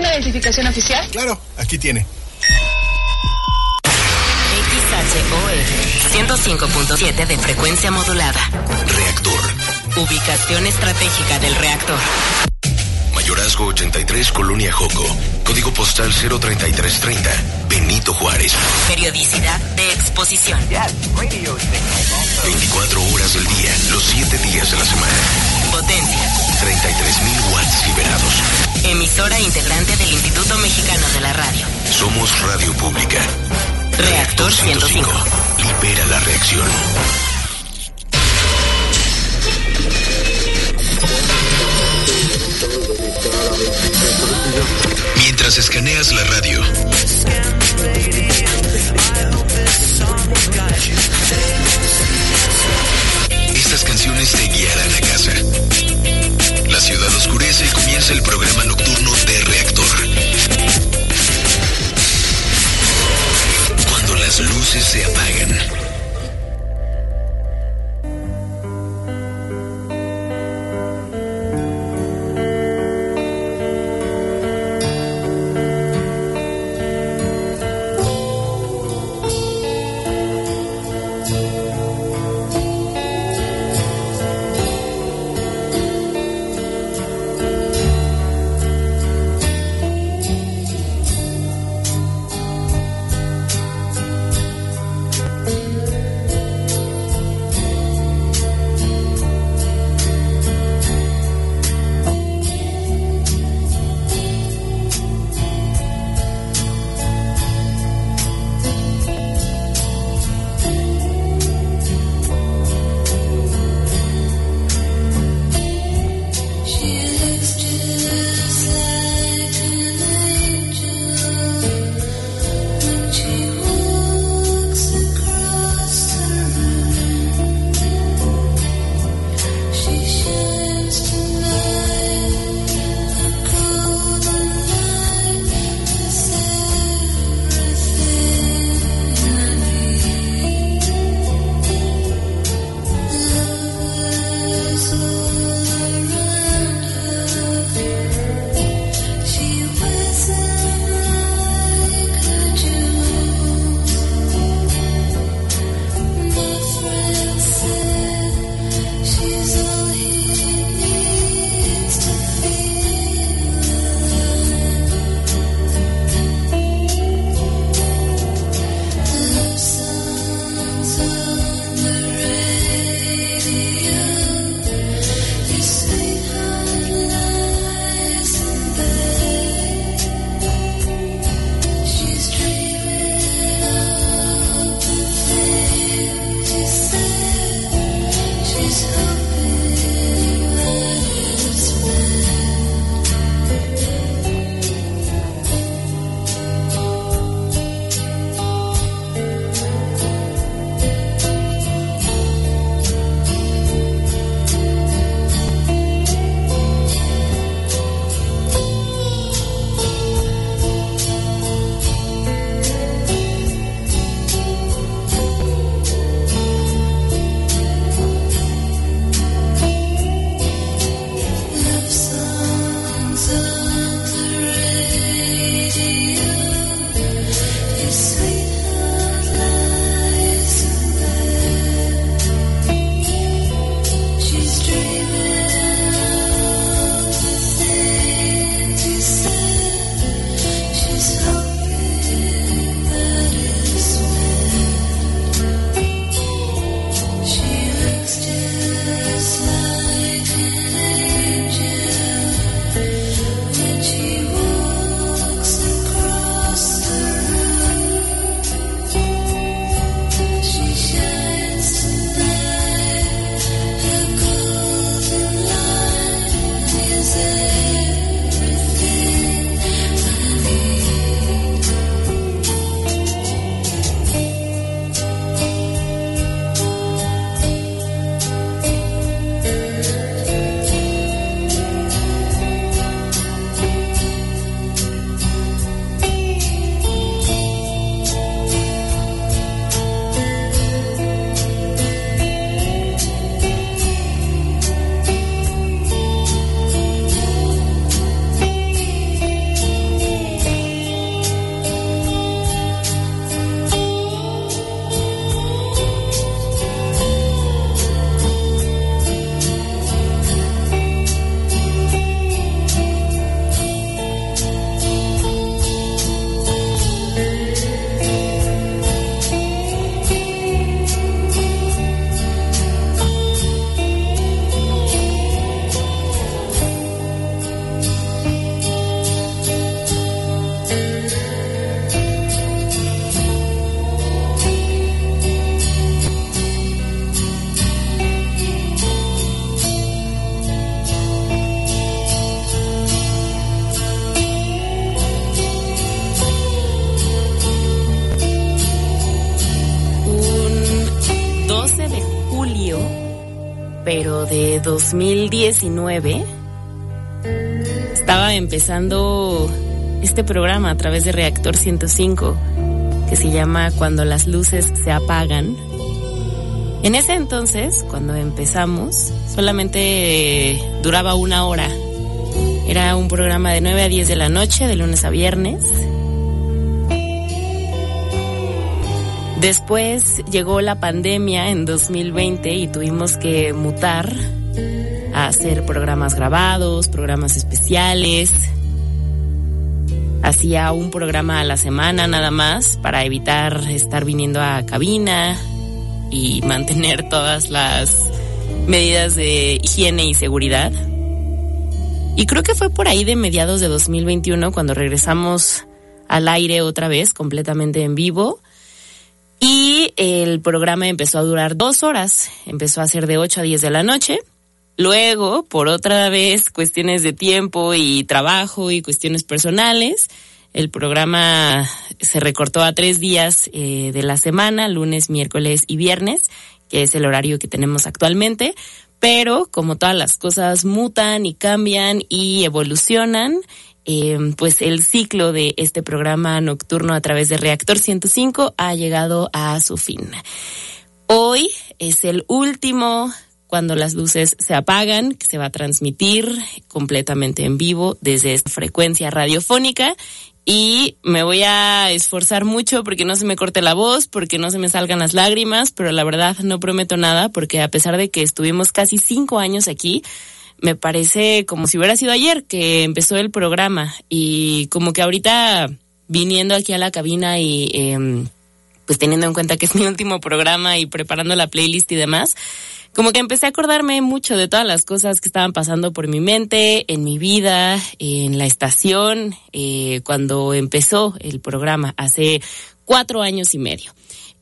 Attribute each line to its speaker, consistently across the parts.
Speaker 1: la identificación oficial?
Speaker 2: Claro, aquí tiene.
Speaker 3: XHOE 105.7 de frecuencia modulada.
Speaker 4: Reactor.
Speaker 3: Ubicación estratégica del reactor.
Speaker 4: Mayorazgo 83, Colonia Joco. Código postal 03330, Benito Juárez.
Speaker 3: Periodicidad de exposición.
Speaker 4: 24 horas del día, los 7 días de la semana.
Speaker 3: Potencia.
Speaker 4: 33.000 watts liberados.
Speaker 3: Emisora integrante del Instituto Mexicano de la Radio.
Speaker 4: Somos radio pública.
Speaker 3: Reactor 105.
Speaker 4: Libera la reacción. Mientras escaneas la radio, estas canciones te guiarán a casa. La ciudad oscurece y comienza el programa nocturno de Reactor. Cuando las luces se apagan,
Speaker 1: pero de 2019, estaba empezando este programa a través de Reactor 105, que se llama Cuando las luces se apagan. En ese entonces, cuando empezamos, solamente duraba 1 hora. Era un programa de 9 a 10 de la noche, de lunes a viernes. Después llegó la pandemia en 2020 y tuvimos que mutar a hacer programas grabados, programas especiales. Hacía un programa a la semana nada más para evitar estar viniendo a cabina y mantener todas las medidas de higiene y seguridad. Y creo que fue por ahí de mediados de 2021 cuando regresamos al aire otra vez, completamente en vivo. Y el programa empezó a durar 2 horas, empezó a ser de 8 a 10 de la noche. Luego, por otra vez, cuestiones de tiempo y trabajo y cuestiones personales, el programa se recortó a 3 días de la semana, lunes, miércoles y viernes, que es el horario que tenemos actualmente. Pero como todas las cosas mutan y cambian y evolucionan, pues el ciclo de este programa nocturno a través de Reactor 105 ha llegado a su fin. Hoy es el último Cuando las luces se apagan, que se va a transmitir completamente en vivo desde esta frecuencia radiofónica. Y me voy a esforzar mucho porque no se me corte la voz, porque no se me salgan las lágrimas, pero la verdad no prometo nada porque a pesar de que estuvimos casi 5 años aquí, me parece como si hubiera sido ayer que empezó el programa y como que ahorita viniendo aquí a la cabina y pues teniendo en cuenta que es mi último programa y preparando la playlist y demás, como que empecé a acordarme mucho de todas las cosas que estaban pasando por mi mente, en mi vida, en la estación, cuando empezó el programa hace 4 años y medio.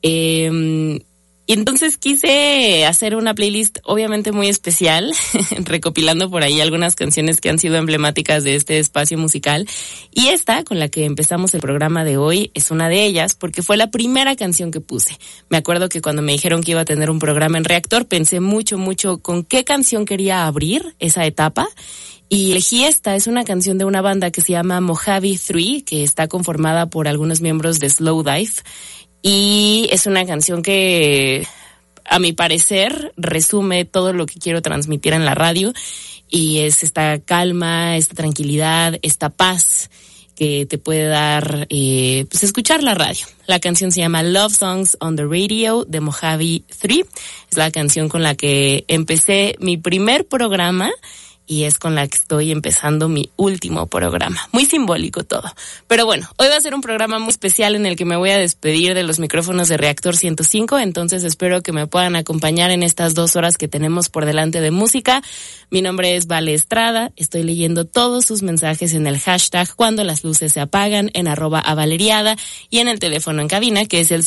Speaker 1: Y entonces quise hacer una playlist obviamente muy especial, recopilando por ahí algunas canciones que han sido emblemáticas de este espacio musical. Y esta, con la que empezamos el programa de hoy, es una de ellas porque fue la primera canción que puse. Me acuerdo que cuando me dijeron que iba a tener un programa en Reactor, pensé mucho con qué canción quería abrir esa etapa. Y elegí esta, es una canción de una banda que se llama Mojave 3, que está conformada por algunos miembros de Slowdive. Y es una canción que, a mi parecer, resume todo lo que quiero transmitir en la radio. Y es esta calma, esta tranquilidad, esta paz que te puede dar, pues escuchar la radio. La canción se llama Love Songs on the Radio de Mojave 3. Es la canción con la que empecé mi primer programa. Y es con la que estoy empezando mi último programa. Muy simbólico todo. Pero bueno, hoy va a ser un programa muy especial en el que me voy a despedir de los micrófonos de Reactor 105. Entonces espero que me puedan acompañar en estas 2 horas que tenemos por delante de música. Mi nombre es Vale Estrada. Estoy leyendo todos sus mensajes en el hashtag Cuando las luces se apagan, en @avaleriada y en el teléfono en cabina, que es el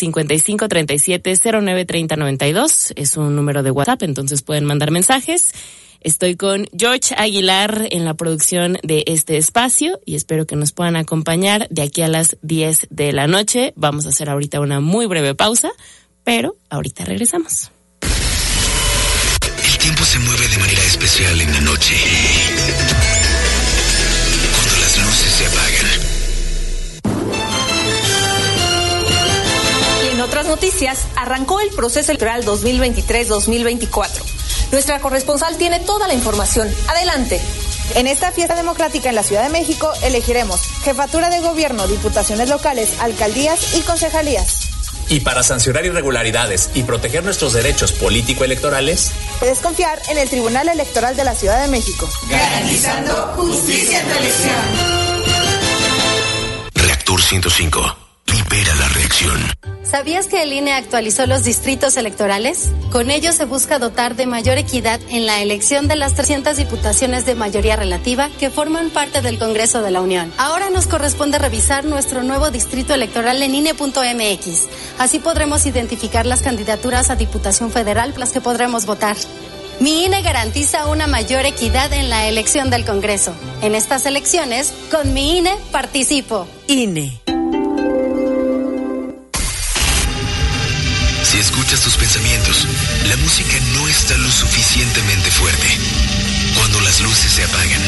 Speaker 1: 5537-093092. Es un número de WhatsApp, entonces pueden mandar mensajes. Estoy con George Aguilar en la producción de este espacio y espero que nos puedan acompañar de aquí a las 10 de la noche. Vamos a hacer ahorita una muy breve pausa, pero ahorita regresamos.
Speaker 4: El tiempo se mueve de manera especial en la noche. Cuando las luces se apagan.
Speaker 2: Y en otras noticias, arrancó el proceso electoral 2023-2024. Nuestra corresponsal tiene toda la información. Adelante.
Speaker 5: En esta fiesta democrática en la Ciudad de México elegiremos jefatura de gobierno, diputaciones locales, alcaldías y concejalías.
Speaker 6: Y para sancionar irregularidades y proteger nuestros derechos político-electorales,
Speaker 5: puedes confiar en el Tribunal Electoral de la Ciudad de México.
Speaker 7: Garantizando justicia en tu elección.
Speaker 4: Reactor 105. Libera la reacción.
Speaker 8: ¿Sabías que el INE actualizó los distritos electorales? Con ello se busca dotar de mayor equidad en la elección de las 300 diputaciones de mayoría relativa que forman parte del Congreso de la Unión. Ahora nos corresponde revisar nuestro nuevo distrito electoral en INE.mx. Así podremos identificar las candidaturas a Diputación Federal, las que podremos votar. Mi INE garantiza una mayor equidad en la elección del Congreso. En estas elecciones, con mi INE participo.
Speaker 3: INE.
Speaker 4: Si escuchas tus pensamientos, la música no está lo suficientemente fuerte. Cuando las luces se apagan.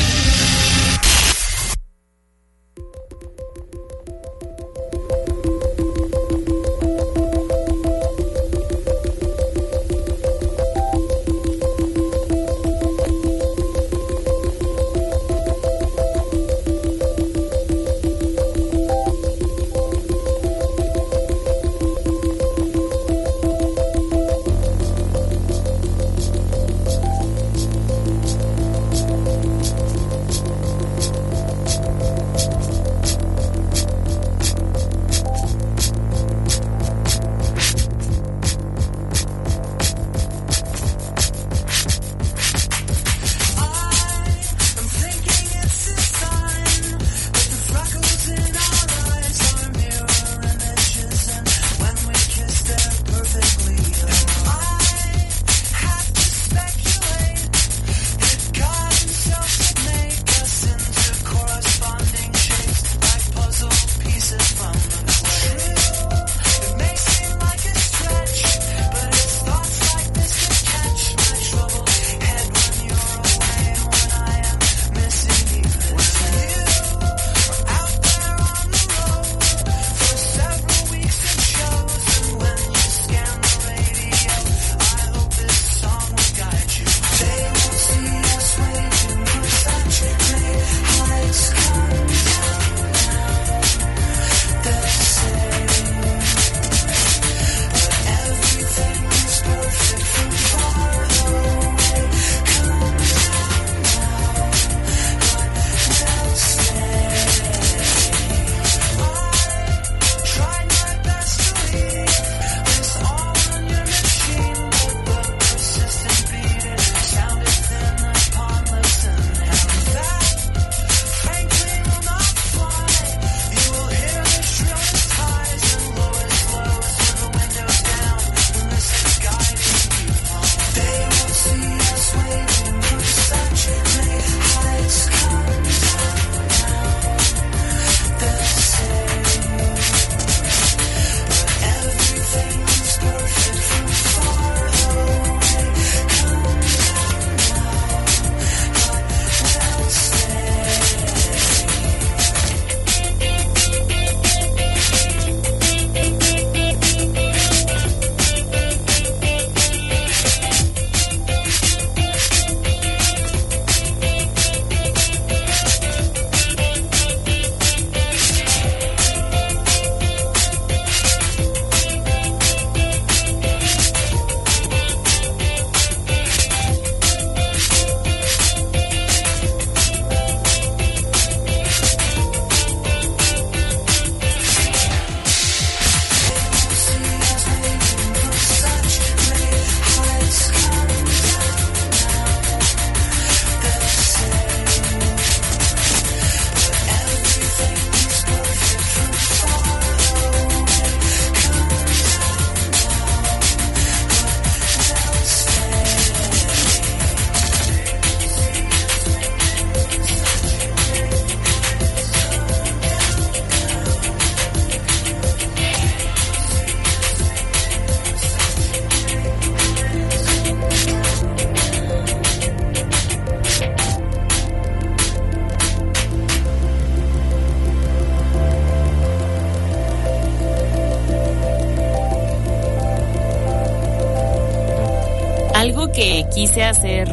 Speaker 1: Algo que quise hacer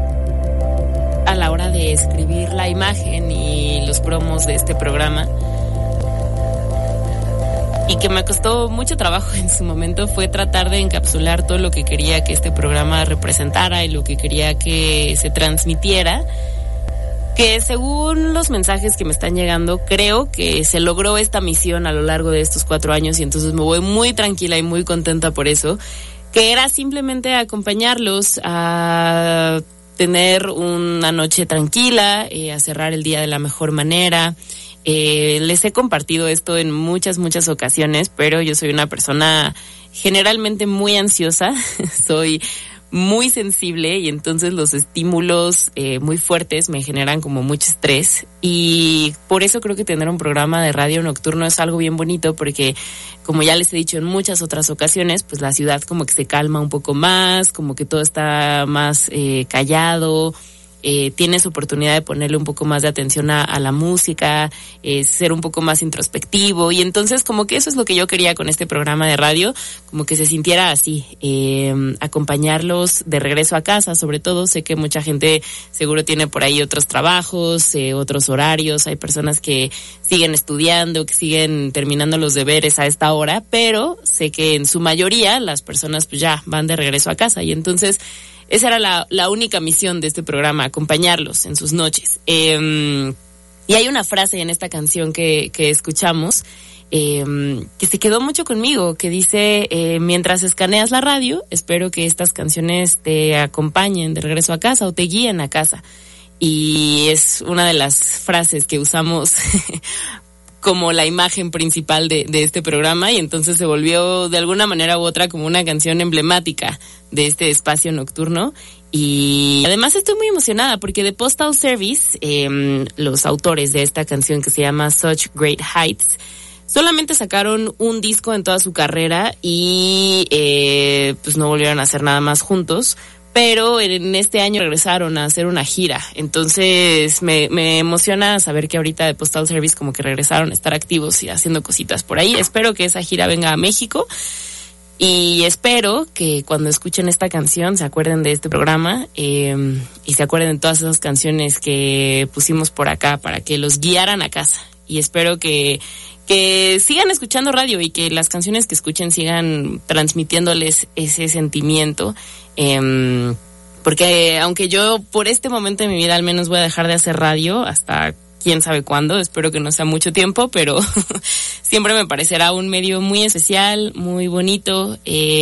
Speaker 1: a la hora de escribir la imagen y los promos de este programa, y que me costó mucho trabajo en su momento, fue tratar de encapsular todo lo que quería que este programa representara y lo que quería que se transmitiera, que según los mensajes que me están llegando, creo que se logró esta misión a lo largo de estos 4 años, y entonces me voy muy tranquila y muy contenta por eso, que era simplemente acompañarlos a tener una noche tranquila, a cerrar el día de la mejor manera. Les he compartido esto en muchas ocasiones, pero yo soy una persona generalmente muy ansiosa, soy muy sensible y entonces los estímulos muy fuertes me generan como mucho estrés, y por eso creo que tener un programa de radio nocturno es algo bien bonito, porque como ya les he dicho en muchas otras ocasiones, pues la ciudad como que se calma un poco más, como que todo está más callado. Tienes oportunidad de ponerle un poco más de atención a la música, ser un poco más introspectivo, y entonces como que eso es lo que yo quería con este programa de radio, como que se sintiera así, acompañarlos de regreso a casa. Sobre todo sé que mucha gente seguro tiene por ahí otros trabajos, otros horarios, hay personas que siguen estudiando, que siguen terminando los deberes a esta hora, pero sé que en su mayoría las personas pues ya van de regreso a casa, y entonces esa era la única misión de este programa, acompañarlos en sus noches. Y hay una frase en esta canción que escuchamos que se quedó mucho conmigo, que dice, mientras escaneas la radio, espero que estas canciones te acompañen de regreso a casa o te guíen a casa. Y es una de las frases que usamos como la imagen principal de este programa, y entonces se volvió de alguna manera u otra como una canción emblemática de este espacio nocturno. Y además estoy muy emocionada porque The Postal Service, los autores de esta canción que se llama Such Great Heights, solamente sacaron un disco en toda su carrera y pues no volvieron a hacer nada más juntos. Pero en este año regresaron a hacer una gira. Entonces me emociona saber que ahorita de Postal Service como que regresaron a estar activos y haciendo cositas por ahí. Espero que esa gira venga a México. Y espero que cuando escuchen esta canción se acuerden de este programa y se acuerden de todas esas canciones que pusimos por acá para que los guiaran a casa. Y espero que sigan escuchando radio y que las canciones que escuchen sigan transmitiéndoles ese sentimiento. Porque aunque yo por este momento de mi vida al menos voy a dejar de hacer radio hasta quién sabe cuándo, espero que no sea mucho tiempo, pero siempre me parecerá un medio muy especial, muy bonito,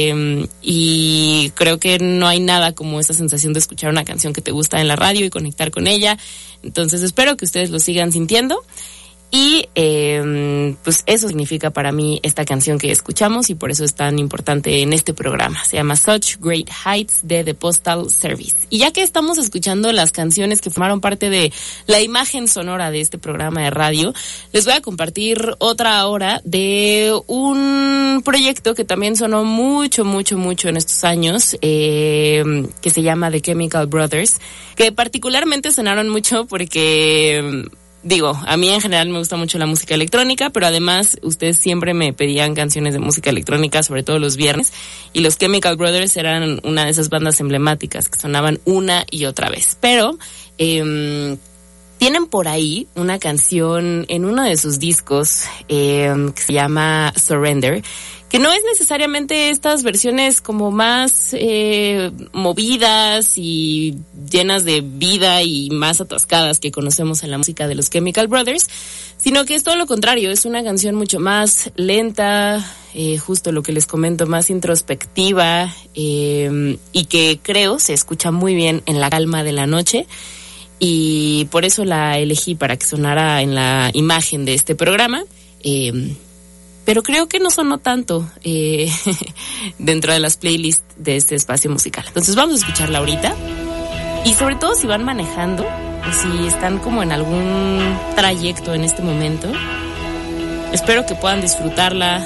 Speaker 1: y creo que no hay nada como esa sensación de escuchar una canción que te gusta en la radio y conectar con ella. Entonces espero que ustedes lo sigan sintiendo. Y pues eso significa para mí esta canción que escuchamos, y por eso es tan importante en este programa. Se llama Such Great Heights de The Postal Service. Y ya que estamos escuchando las canciones que formaron parte de la imagen sonora de este programa de radio, les voy a compartir otra hora de un proyecto que también sonó mucho en estos años, que se llama The Chemical Brothers, que particularmente sonaron mucho porque... Digo, a mí en general me gusta mucho la música electrónica, pero además ustedes siempre me pedían canciones de música electrónica, sobre todo los viernes, y los Chemical Brothers eran una de esas bandas emblemáticas que sonaban una y otra vez. Pero tienen por ahí una canción en uno de sus discos que se llama Surrender, que no es necesariamente estas versiones como más movidas y llenas de vida y más atascadas que conocemos en la música de los Chemical Brothers, sino que es todo lo contrario, es una canción mucho más lenta, justo lo que les comento, más introspectiva, y que creo se escucha muy bien en la calma de la noche, y por eso la elegí para que sonara en la imagen de este programa. Pero creo que no sonó tanto dentro de las playlists de este espacio musical. Entonces vamos a escucharla ahorita. Y sobre todo si van manejando o si están como en algún trayecto en este momento, espero que puedan disfrutarla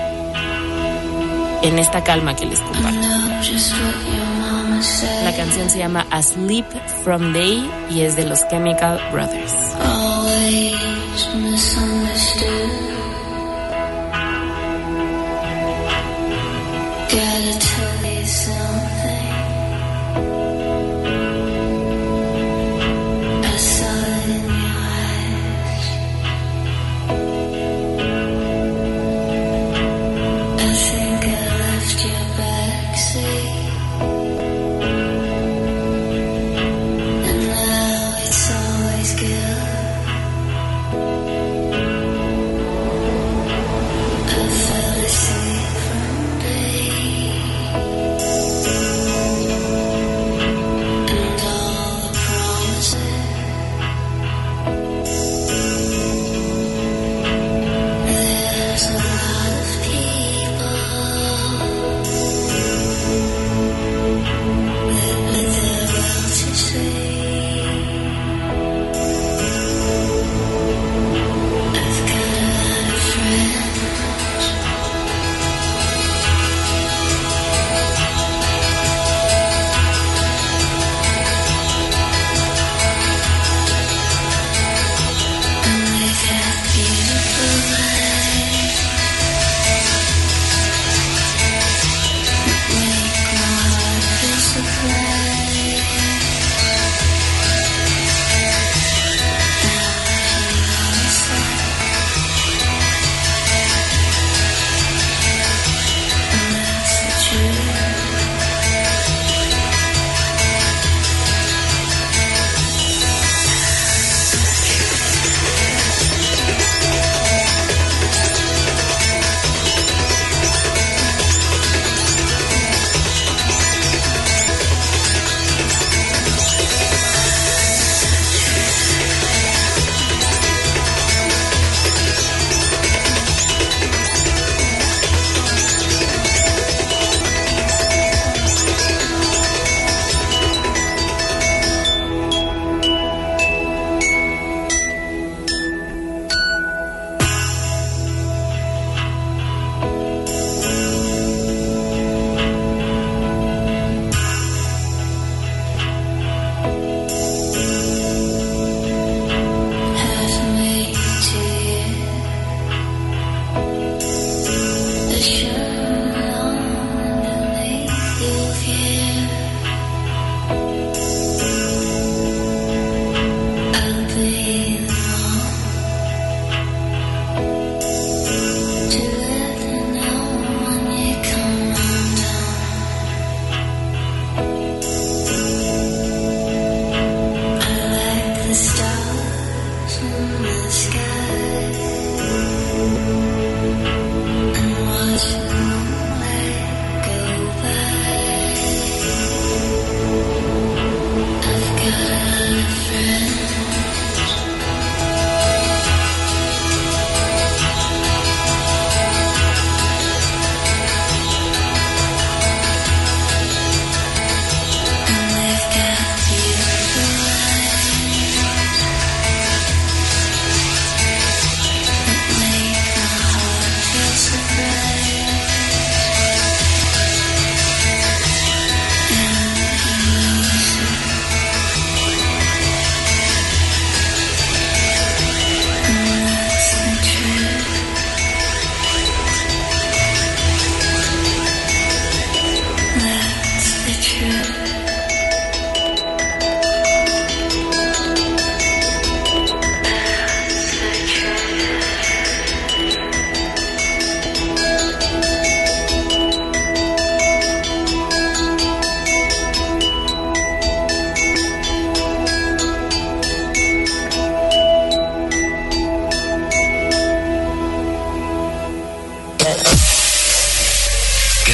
Speaker 1: en esta calma que les comparto. La canción se llama Asleep from Day y es de los Chemical Brothers. Always misunderstood. Gotta tell you something. I saw it in your eyes. I think I left your backseat, and now it's always guilt.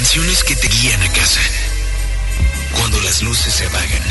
Speaker 4: canciones que te guían a casa. Cuando las luces se apagan.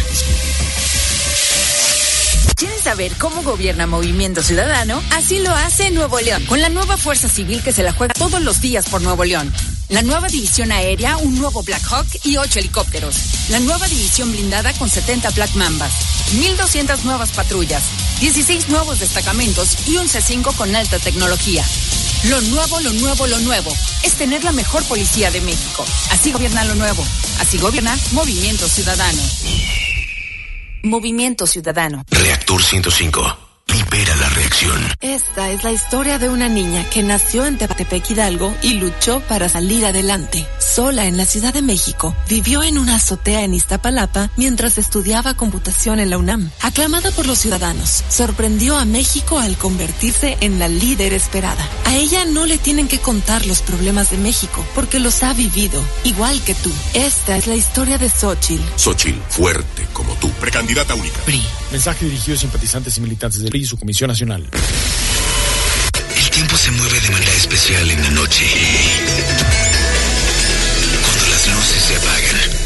Speaker 9: ¿Quieres saber cómo gobierna Movimiento Ciudadano? Así lo hace Nuevo León, con la nueva Fuerza Civil que se la juega todos los días por Nuevo León. La nueva división aérea, un nuevo Black Hawk y 8 helicópteros. La nueva división blindada con 70 Black Mambas. 1,200 nuevas patrullas. 16 nuevos destacamentos y un C5 con alta tecnología. Lo nuevo, lo nuevo, lo nuevo. Es tener la mejor policía de México. Así gobierna lo nuevo. Así gobierna Movimiento Ciudadano. Movimiento Ciudadano.
Speaker 4: Reactor 105. Libera la reacción.
Speaker 10: Esta es la historia de una niña que nació en Tepatepec, Hidalgo, y luchó para salir adelante. Sola en la Ciudad de México, vivió en una azotea en Iztapalapa mientras estudiaba computación en la UNAM. Aclamada por los ciudadanos, sorprendió a México al convertirse en la líder esperada. A ella no le tienen que contar los problemas de México, porque los ha vivido, igual que tú. Esta es la historia de Xóchitl.
Speaker 11: Xóchitl, fuerte como tú. Precandidata única.
Speaker 12: PRI. Mensaje dirigido a simpatizantes y militantes del PRI y su Comisión Nacional.
Speaker 4: El tiempo se mueve de manera especial en la noche. Cuando las luces se apagan.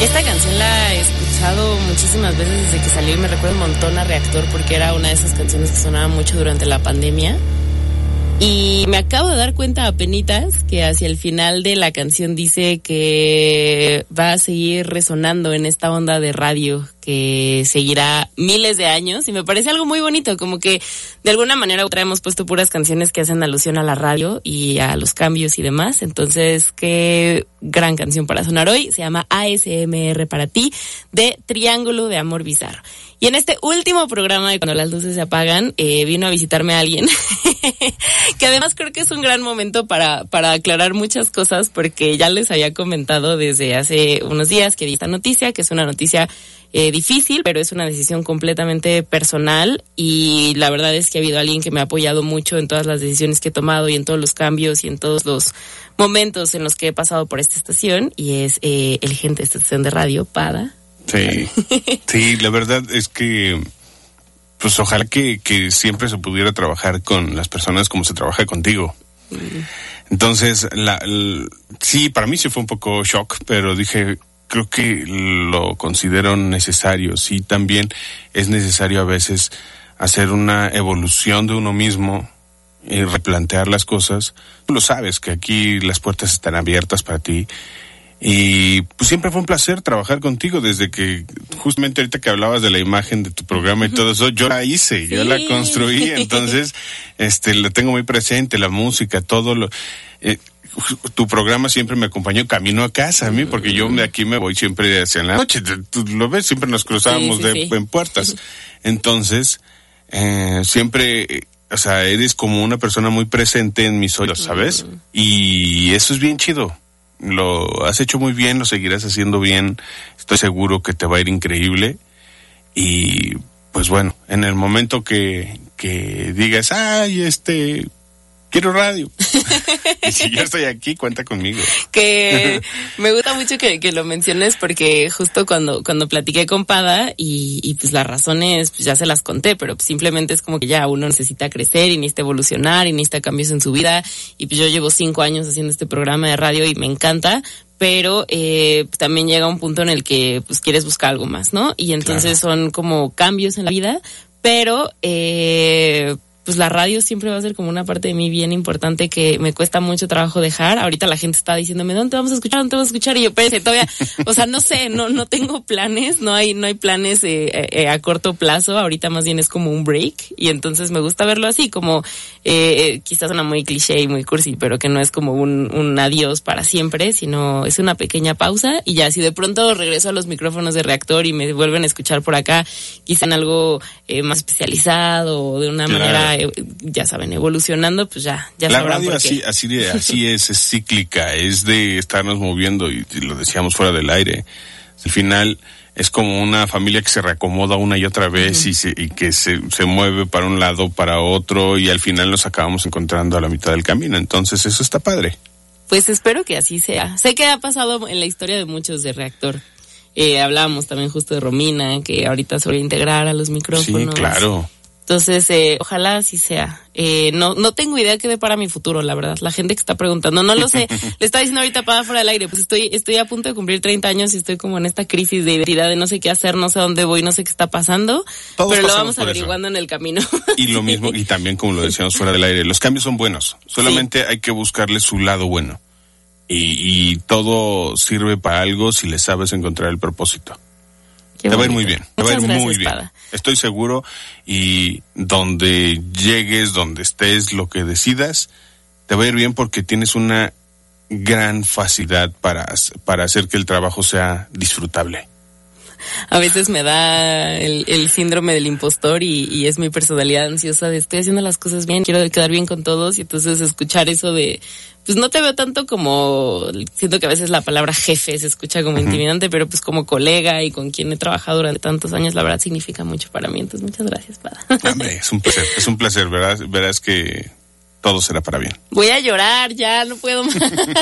Speaker 1: Esta canción la he escuchado muchísimas veces desde que salió y me recuerda un montón a Reactor porque era una de esas canciones que sonaba mucho durante la pandemia. Y me acabo de dar cuenta apenitas que hacia el final de la canción dice que va a seguir resonando en esta onda de radio que seguirá miles de años y me parece algo muy bonito, como que de alguna manera otra hemos puesto puras canciones que hacen alusión a la radio y a los cambios y demás. Entonces, qué gran canción para sonar hoy. Se llama ASMR para ti, de Triángulo de Amor Bizarro. Y en este último programa de Cuando las luces se apagan, vino a visitarme alguien que además creo que es un gran momento para aclarar muchas cosas, porque ya les había comentado desde hace unos días que di esta noticia, que es una noticia difícil, pero es una decisión completamente personal, y la verdad es que ha habido alguien que me ha apoyado mucho en todas las decisiones que he tomado y en todos los cambios y en todos los momentos en los que he pasado por esta estación, y es el gerente de esta estación de radio, Pada.
Speaker 13: Sí, sí, la verdad es que pues ojalá que siempre se pudiera trabajar con las personas como se trabaja contigo. Entonces, sí, para mí sí fue un poco shock, pero dije, creo que lo considero necesario. Sí, también es necesario a veces hacer una evolución de uno mismo y replantear las cosas. Tú lo sabes, que aquí las puertas están abiertas para ti. Y pues siempre fue un placer trabajar contigo, desde que justamente ahorita que hablabas de la imagen de tu programa y todo eso, yo la hice, sí. Yo la construí, entonces lo tengo muy presente, la música, todo lo tu programa siempre me acompañó camino a casa a mí, porque yo de aquí me voy siempre hacia la noche, tú lo ves, siempre nos cruzábamos en puertas. Entonces, siempre, o sea, eres como una persona muy presente en mis oídos, ¿sabes? Y eso es bien chido. Lo has hecho muy bien, lo seguirás haciendo bien, estoy seguro que te va a ir increíble. Y pues bueno, en el momento que digas, ay, quiero radio, y si yo estoy aquí, cuenta conmigo.
Speaker 1: Que me gusta mucho que lo menciones, porque justo cuando platiqué con Pada y pues las razones pues ya se las conté, pero pues simplemente es como que ya uno necesita crecer y necesita evolucionar y necesita cambios en su vida, y pues yo llevo 5 años haciendo este programa de radio y me encanta, pero también llega un punto en el que pues quieres buscar algo más, ¿no? Y entonces son como cambios en la vida, pero pues la radio siempre va a ser como una parte de mí bien importante que me cuesta mucho trabajo dejar. Ahorita la gente está diciéndome, ¿dónde te vamos a escuchar? ¿Dónde te vamos a escuchar? Y yo, espérense, todavía, o sea, no sé, no tengo planes, no hay planes a corto plazo. Ahorita más bien es como un break, y entonces me gusta verlo así, como quizás suena muy cliché y muy cursi, pero que no es como un adiós para siempre, sino es una pequeña pausa, y ya si de pronto regreso a los micrófonos de Reactor y me vuelven a escuchar por acá, quizá en algo más especializado o de una manera, ya saben, evolucionando, pues ya
Speaker 13: la
Speaker 1: sabrán
Speaker 13: radio
Speaker 1: por qué.
Speaker 13: así es cíclica, es de estarnos moviendo, y lo decíamos fuera del aire. Al final es como una familia que se reacomoda una y otra vez, y que se mueve para un lado, para otro, y al final nos acabamos encontrando a la mitad del camino. Entonces eso está padre.
Speaker 1: Pues espero que así sea. Sé que ha pasado en la historia de muchos de Reactor. Hablábamos también justo de Romina, que ahorita se va a integrar a los micrófonos.
Speaker 13: Sí, claro.
Speaker 1: Entonces, ojalá así sea. No tengo idea qué depara mi futuro, la verdad. La gente que está preguntando, no lo sé. Le estaba diciendo ahorita Pada fuera del aire, pues estoy a punto de cumplir 30 años y estoy como en esta crisis de identidad, de no sé qué hacer, no sé a dónde voy, no sé qué está pasando. Todos pero lo vamos averiguando en el camino.
Speaker 13: Y lo mismo, y también como lo decíamos fuera del aire, los cambios son buenos. Solamente hay que buscarle su lado bueno. Y todo sirve para algo si le sabes encontrar el propósito. Te va a ir muy bien, te va a ir muy bien. Pada. Estoy seguro, y donde llegues, donde estés, lo que decidas, te va a ir bien, porque tienes una gran facilidad para hacer que el trabajo sea disfrutable.
Speaker 1: A veces me da el síndrome del impostor, y es mi personalidad ansiosa de estoy haciendo las cosas bien, quiero quedar bien con todos, y entonces escuchar eso de pues no te veo tanto como, siento que a veces la palabra jefe se escucha como intimidante, pero pues como colega y con quien he trabajado durante tantos años, la verdad significa mucho para mí. Entonces muchas gracias, Pada.
Speaker 13: Hombre, es un placer, ¿verdad? Verás que todo será para bien.
Speaker 1: Voy a llorar, ya no puedo más.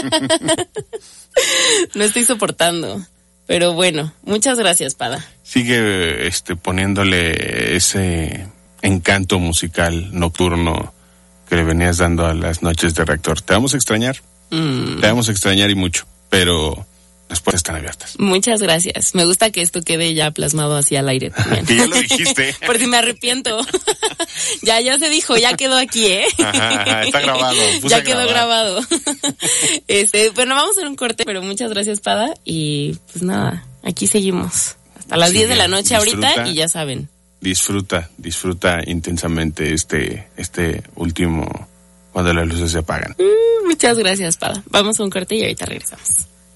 Speaker 1: No estoy soportando. Pero bueno, muchas gracias, Pada.
Speaker 13: Sigue poniéndole ese encanto musical nocturno que le venías dando a las noches de Reactor. Te vamos a extrañar. Te vamos a extrañar y mucho. Pero las puertas están abiertas.
Speaker 1: Muchas gracias. Me gusta que esto quede ya plasmado así al aire también.
Speaker 13: Que ya lo dijiste.
Speaker 1: Por si me arrepiento. ya se dijo, ya quedó aquí, ¿eh?
Speaker 13: Ajá, está grabado.
Speaker 1: Ya quedó grabado. Bueno, vamos a hacer un corte, pero muchas gracias, Pada. Y pues nada, aquí seguimos. Hasta las 10 de la noche ahorita y ya saben.
Speaker 13: Disfruta intensamente este último cuando las luces se apagan.
Speaker 1: Muchas gracias, Pada. Vamos a un corte y ahorita regresamos.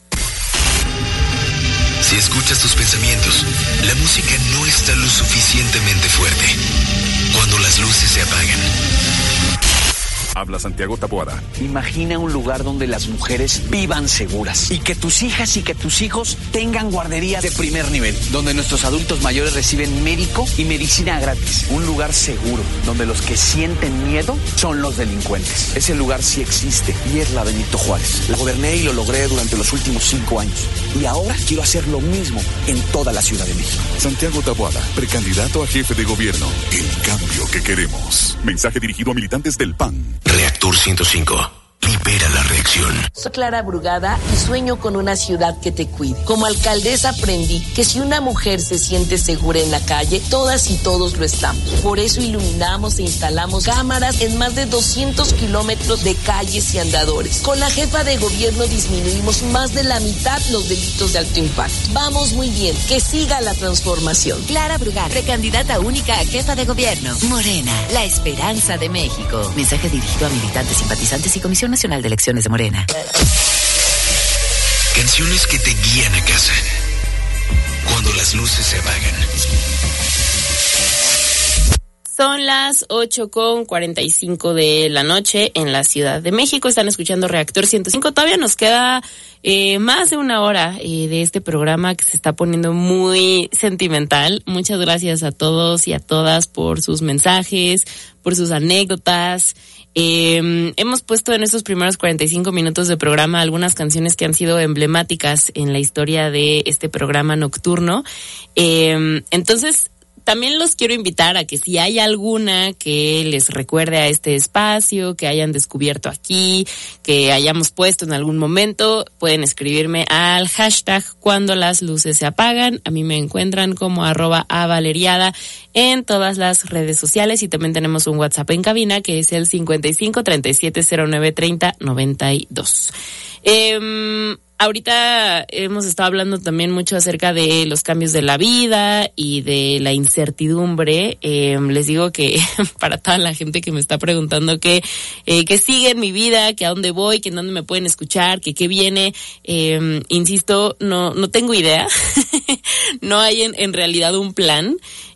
Speaker 4: Si escuchas tus pensamientos, la música no está lo suficientemente fuerte. Cuando las luces se apagan.
Speaker 11: Habla Santiago Taboada.
Speaker 14: Imagina un lugar donde las mujeres vivan seguras y que tus hijas y que tus hijos tengan guarderías de primer nivel, donde nuestros adultos mayores reciben médico y medicina gratis. Un lugar seguro, donde los que sienten miedo son los delincuentes. Ese lugar sí existe y es la Benito Juárez. La goberné y lo logré durante los últimos 5 años. Y ahora quiero hacer lo mismo en toda la Ciudad de México.
Speaker 11: Santiago Taboada, precandidato a jefe de gobierno. El cambio que queremos. Mensaje dirigido a militantes del PAN.
Speaker 4: Reactor 105. Libera la reacción.
Speaker 15: Soy Clara Brugada y sueño con una ciudad que te cuide. Como alcaldesa aprendí que si una mujer se siente segura en la calle, todas y todos lo estamos. Por eso iluminamos e instalamos cámaras en más de 200 kilómetros de calles y andadores. Con la jefa de gobierno disminuimos más de la mitad los delitos de alto impacto. Vamos muy bien, que siga la transformación.
Speaker 3: Clara Brugada, precandidata única a jefa de gobierno. Morena, la esperanza de México. Mensaje dirigido a militantes, simpatizantes y Comisión Nacional de Elecciones de Morena.
Speaker 4: Canciones que te guían a casa. Cuando las luces se apagan.
Speaker 1: Son las 8:45 de la noche en la Ciudad de México. Están escuchando Reactor 105. Todavía nos queda más de una hora de este programa que se está poniendo muy sentimental. Muchas gracias a todos y a todas por sus mensajes, por sus anécdotas. Hemos puesto en estos primeros 45 minutos de programa algunas canciones que han sido emblemáticas en la historia de este programa nocturno. Entonces, también los quiero invitar a que si hay alguna que les recuerde a este espacio, que hayan descubierto aquí, que hayamos puesto en algún momento, pueden escribirme al hashtag cuando las luces se apagan. A mí me encuentran como @avaleriada en todas las redes sociales y también tenemos un WhatsApp en cabina que es el 55 37 09 30 92. Ahorita hemos estado hablando también mucho acerca de los cambios de la vida y de la incertidumbre. Les digo que para toda la gente que me está preguntando que sigue en mi vida, que a dónde voy, que en dónde me pueden escuchar, que qué viene, insisto, no tengo idea. No hay en realidad un plan.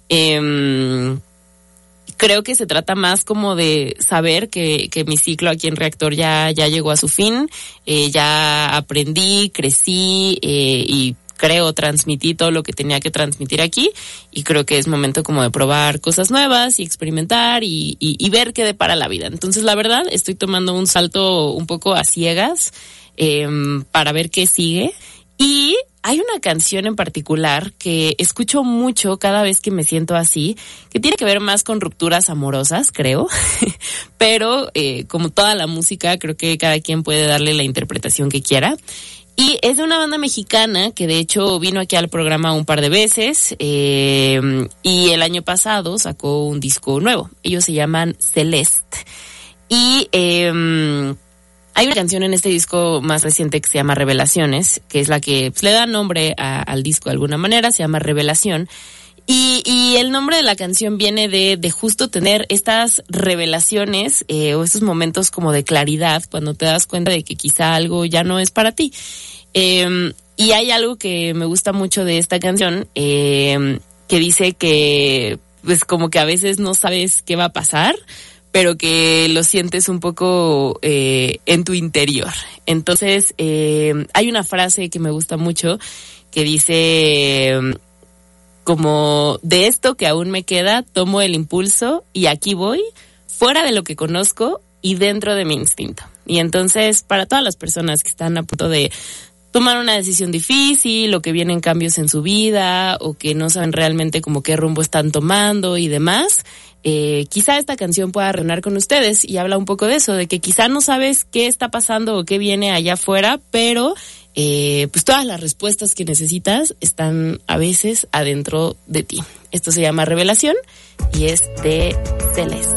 Speaker 1: Creo que se trata más como de saber que mi ciclo aquí en Reactor ya llegó a su fin, ya aprendí, crecí y transmití todo lo que tenía que transmitir aquí y creo que es momento como de probar cosas nuevas y experimentar y ver qué depara la vida. Entonces, la verdad, estoy tomando un salto un poco a ciegas para ver qué sigue. Y hay una canción en particular que escucho mucho cada vez que me siento así, que tiene que ver más con rupturas amorosas, creo, pero como toda la música, creo que cada quien puede darle la interpretación que quiera. Y es de una banda mexicana que de hecho vino aquí al programa un par de veces y el año pasado sacó un disco nuevo. Ellos se llaman Celeste. Y hay una canción en este disco más reciente que se llama Revelaciones, que es la que le da nombre al disco de alguna manera, se llama Revelación. Y el nombre de la canción viene de justo tener estas revelaciones o estos momentos como de claridad cuando te das cuenta de que quizá algo ya no es para ti. Y hay algo que me gusta mucho de esta canción que dice que pues como que a veces no sabes qué va a pasar, pero que lo sientes un poco en tu interior. Entonces, hay una frase que me gusta mucho que dice como, de esto que aún me queda, tomo el impulso y aquí voy, fuera de lo que conozco y dentro de mi instinto. Y entonces, para todas las personas que están a punto de tomar una decisión difícil o que vienen cambios en su vida o que no saben realmente como qué rumbo están tomando y demás, quizá esta canción pueda resonar con ustedes y habla un poco de eso, de que quizá no sabes qué está pasando o qué viene allá afuera, pero pues todas las respuestas que necesitas están a veces adentro de ti. Esto se llama Revelación y es de Celeste.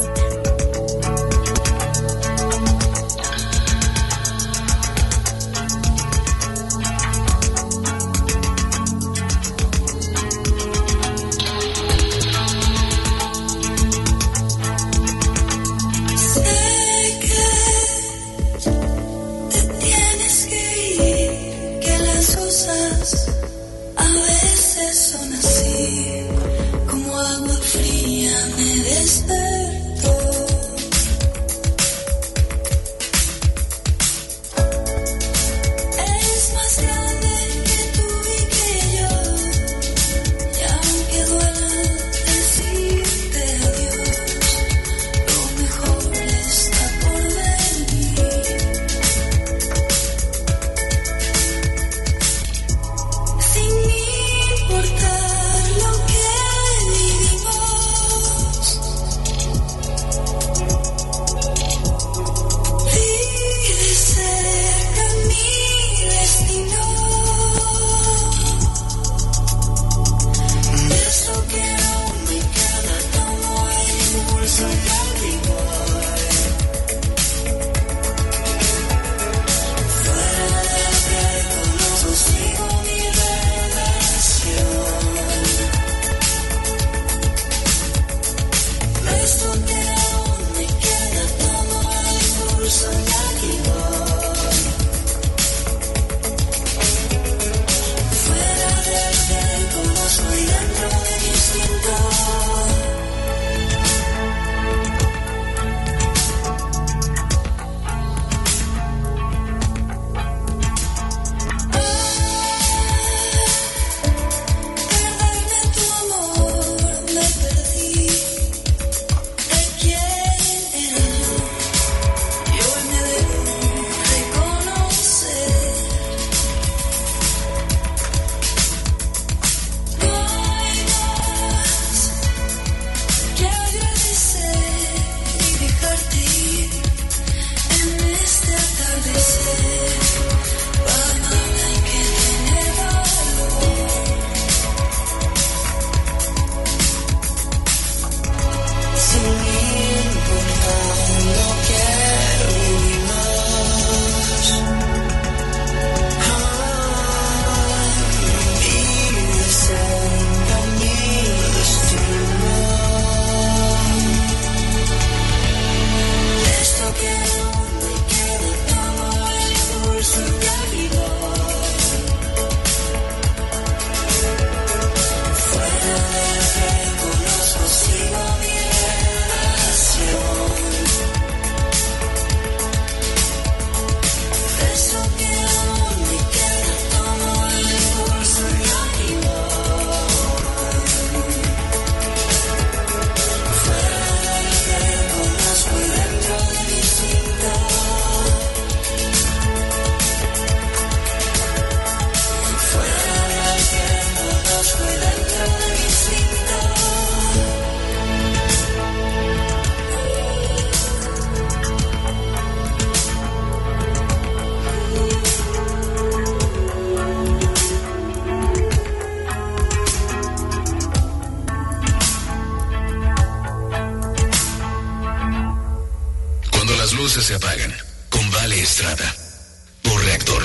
Speaker 4: Se apagan con Vale Estrada por Reactor.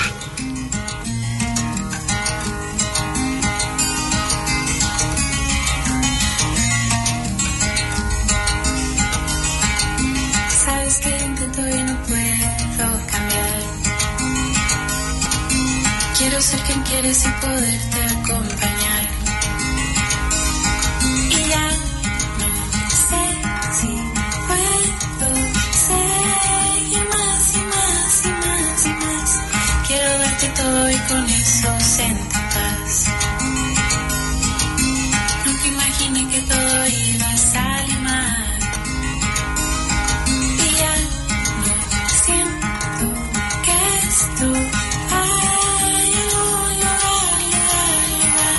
Speaker 16: Sabes que intento y no puedo cambiar. Quiero ser quien quieres y poderte acompañar. Y ya no sé si puedo seguir más y más y más y más. Quiero darte todo y con eso sentir paz. Nunca imaginé que todo iba a salir mal. Y ya no siento que esto hay algún lugar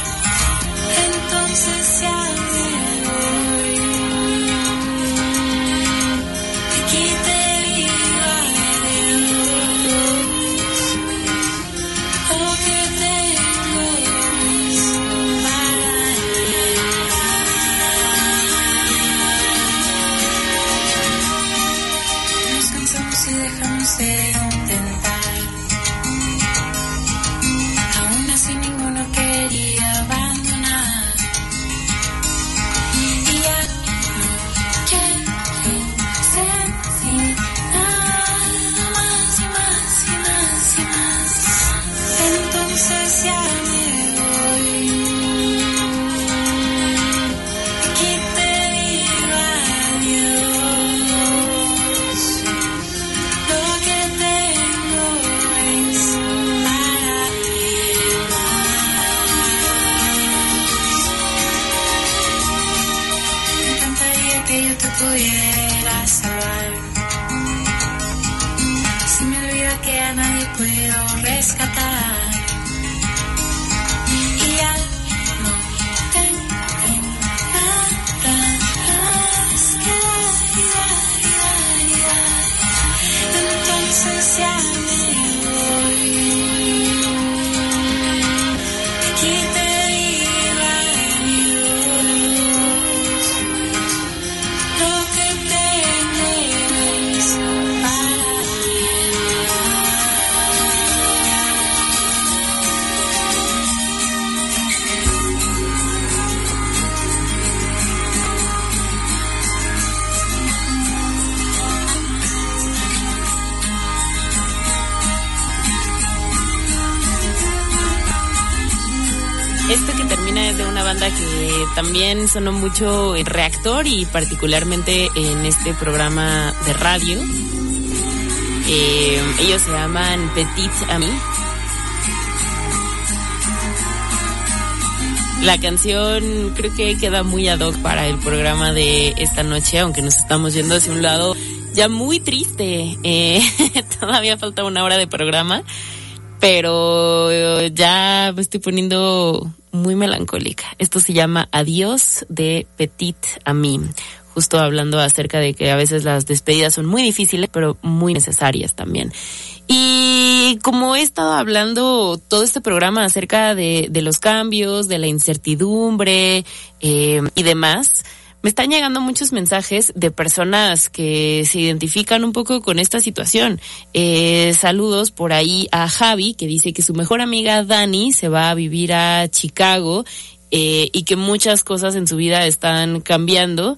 Speaker 16: que yo te pudiera salvar. Se me olvida que a nadie puedo rescatar. Y ya no tengo nada más que dar. Entonces ya me voy. Aquí te digo adiós. Lo que tengo es para
Speaker 1: Esto que termina es de una banda que también sonó mucho en Reactor y particularmente en este programa de radio. Ellos se llaman Petit Ami. La canción creo que queda muy ad hoc para el programa de esta noche, aunque nos estamos yendo hacia un lado ya muy triste. Todavía falta una hora de programa, pero ya me estoy poniendo muy melancólica. Esto se llama Adiós de Petit Ami, justo hablando acerca de que a veces las despedidas son muy difíciles, pero muy necesarias también. Y como he estado hablando todo este programa acerca de los cambios, de la incertidumbre y demás, me están llegando muchos mensajes de personas que se identifican un poco con esta situación. Saludos por ahí a Javi, que dice que su mejor amiga Dani se va a vivir a Chicago y que muchas cosas en su vida están cambiando.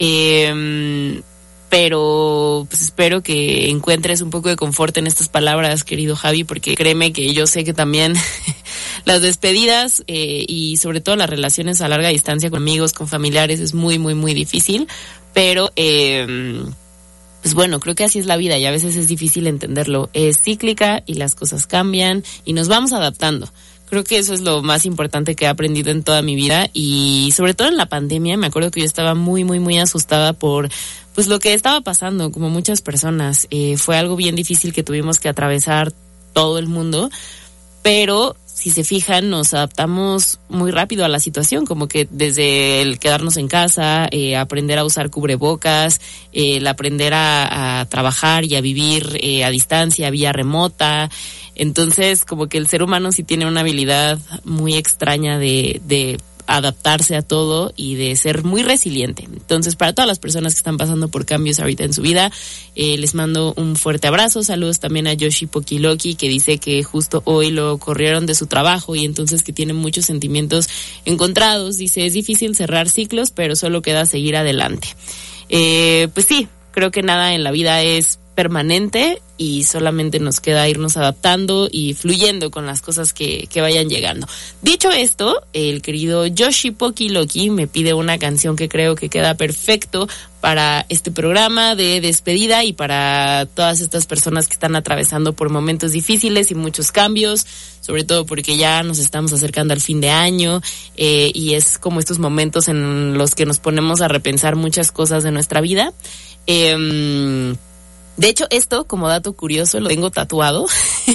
Speaker 1: Pero pues espero que encuentres un poco de confort en estas palabras, querido Javi, porque créeme que yo sé que también las despedidas y sobre todo las relaciones a larga distancia con amigos, con familiares es muy, muy, muy difícil, pero pues bueno, creo que así es la vida y a veces es difícil entenderlo. Es cíclica y las cosas cambian y nos vamos adaptando. Creo que eso es lo más importante que he aprendido en toda mi vida y sobre todo en la pandemia. Me acuerdo que yo estaba muy, muy, muy asustada por pues lo que estaba pasando, como muchas personas. Fue algo bien difícil que tuvimos que atravesar todo el mundo, pero si se fijan, nos adaptamos muy rápido a la situación, como que desde el quedarnos en casa, aprender a usar cubrebocas, el aprender a trabajar y a vivir a distancia, vía remota. Entonces, como que el ser humano sí tiene una habilidad muy extraña de adaptarse a todo y de ser muy resiliente. Entonces, para todas las personas que están pasando por cambios ahorita en su vida, les mando un fuerte abrazo. Saludos también a Yoshi Pokiloki, que dice que justo hoy lo corrieron de su trabajo y entonces que tiene muchos sentimientos encontrados. Dice, es difícil cerrar ciclos, pero solo queda seguir adelante. Pues sí, creo que nada en la vida es permanente y solamente nos queda irnos adaptando y fluyendo con las cosas que vayan llegando. Dicho esto, el querido Yoshi Pokiloki me pide una canción que creo que queda perfecto para este programa de despedida y para todas estas personas que están atravesando por momentos difíciles y muchos cambios, sobre todo porque ya nos estamos acercando al fin de año y es como estos momentos en los que nos ponemos a repensar muchas cosas de nuestra vida. De hecho, esto, como dato curioso, lo tengo tatuado.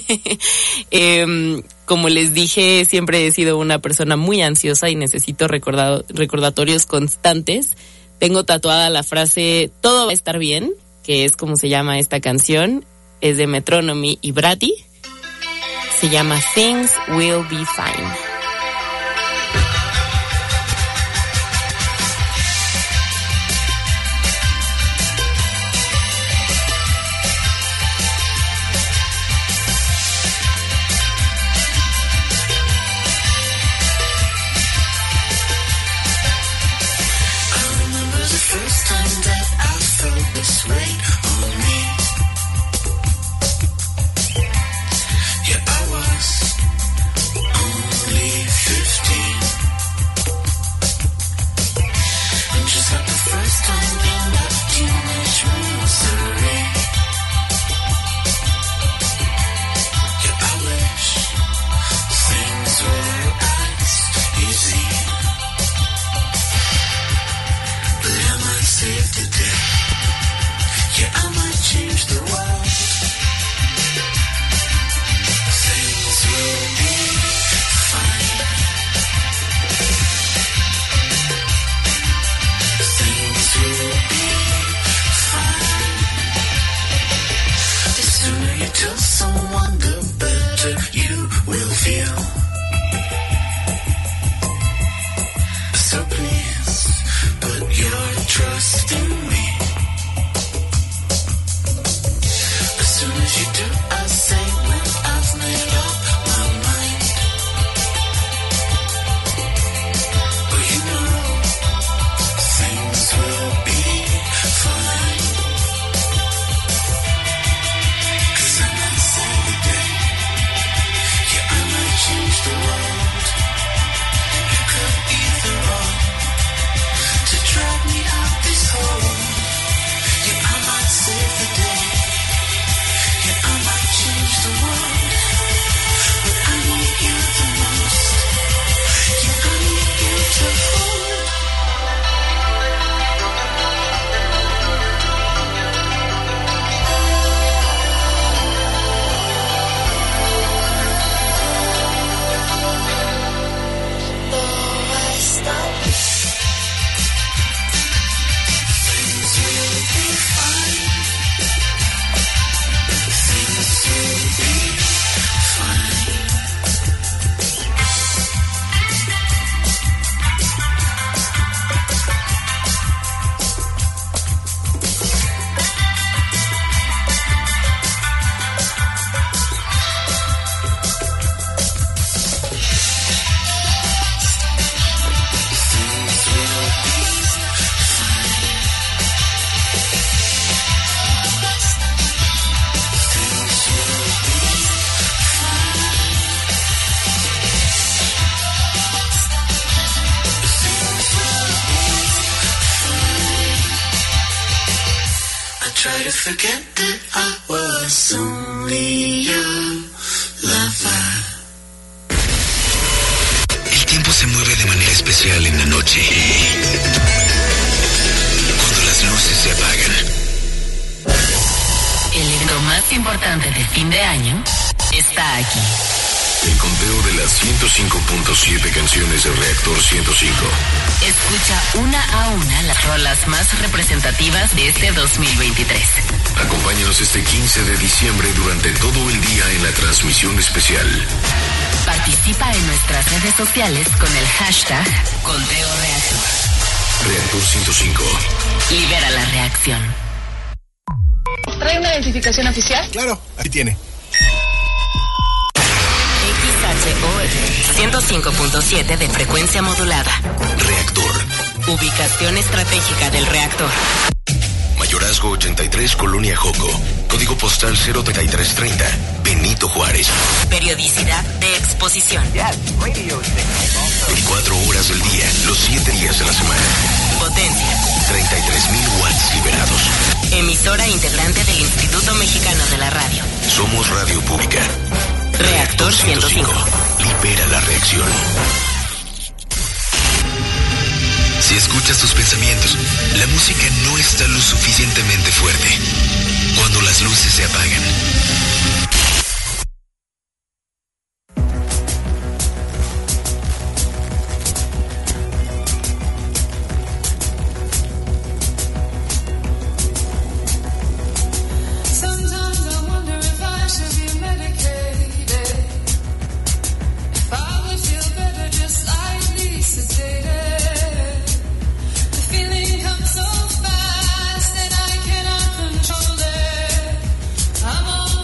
Speaker 1: Como les dije, siempre he sido una persona muy ansiosa y necesito recordatorios constantes. Tengo tatuada la frase, todo va a estar bien, que es como se llama esta canción. Es de Metronomy y Bratty. Se llama Things Will Be Fine.
Speaker 16: Safety. try to forget that I was only your lover.
Speaker 4: El tiempo se mueve de manera especial en la noche. Cuando las luces se apagan.
Speaker 3: El evento más importante de fin de año está aquí.
Speaker 4: El conteo de las 105.7 canciones de Reactor 105.
Speaker 3: Escucha una a una las rolas más representativas de este 2023.
Speaker 4: Acompáñanos este 15 de diciembre durante todo el día en la transmisión especial.
Speaker 3: Participa en nuestras redes sociales con el hashtag Conteo Reactor.
Speaker 4: Reactor 105.
Speaker 3: Libera la reacción.
Speaker 2: ¿Trae una identificación oficial?
Speaker 12: Claro, aquí tiene.
Speaker 3: XHOR 105.7 de frecuencia modulada.
Speaker 4: Reactor.
Speaker 3: Ubicación estratégica del reactor.
Speaker 4: Mayorazgo 83, Colonia Joco. Código postal 03330, Benito Juárez.
Speaker 3: Periodicidad de exposición.
Speaker 4: 24 horas del día, los 7 días de la semana.
Speaker 3: Potencia.
Speaker 4: 33,000 watts liberados.
Speaker 3: Emisora integrante del Instituto Mexicano de la Radio.
Speaker 4: Somos Radio Pública.
Speaker 3: Reactor 105.
Speaker 4: Libera la reacción. Si escuchas tus pensamientos, la música no está lo suficientemente fuerte. Cuando las luces se apagan.
Speaker 16: I'm on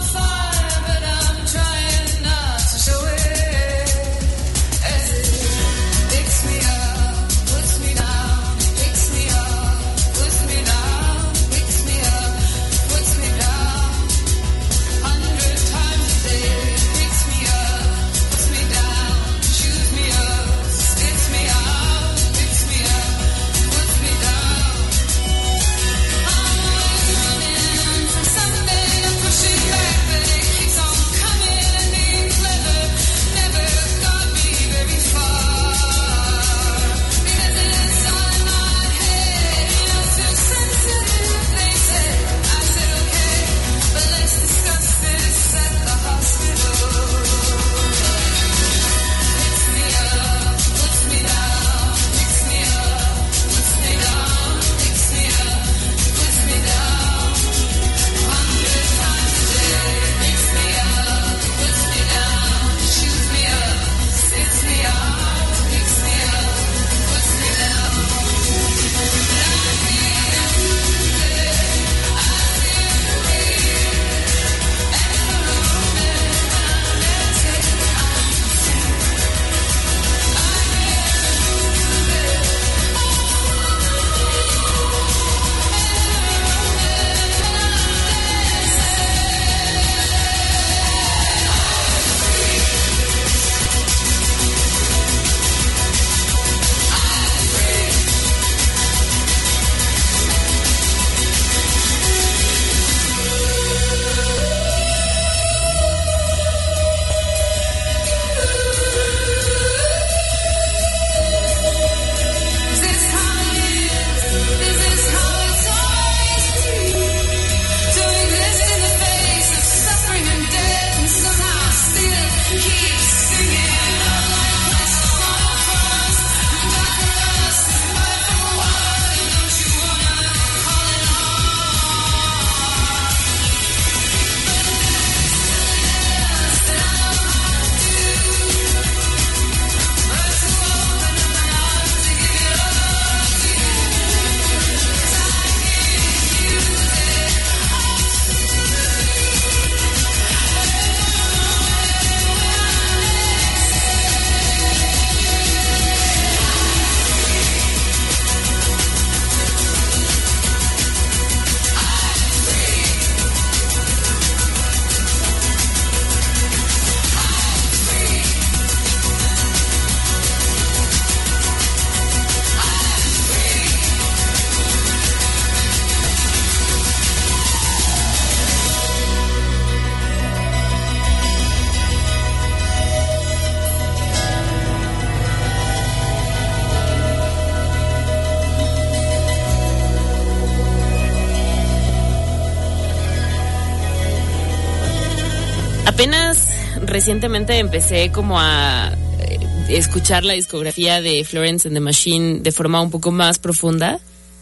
Speaker 1: Apenas recientemente empecé como a escuchar la discografía de Florence and the Machine de forma un poco más profunda.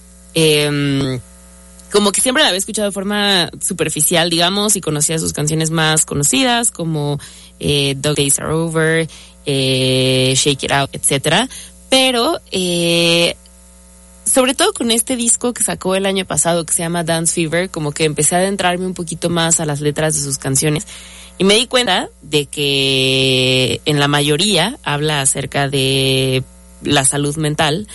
Speaker 1: Como que siempre la había escuchado de forma superficial, digamos, y conocía sus canciones más conocidas como Dog Days Are Over, Shake It Out, etcétera. Pero sobre todo con este disco que sacó el año pasado que se llama Dance Fever, como que empecé a adentrarme un poquito más a las letras de sus canciones y me di cuenta de que en la mayoría habla acerca de la salud mental.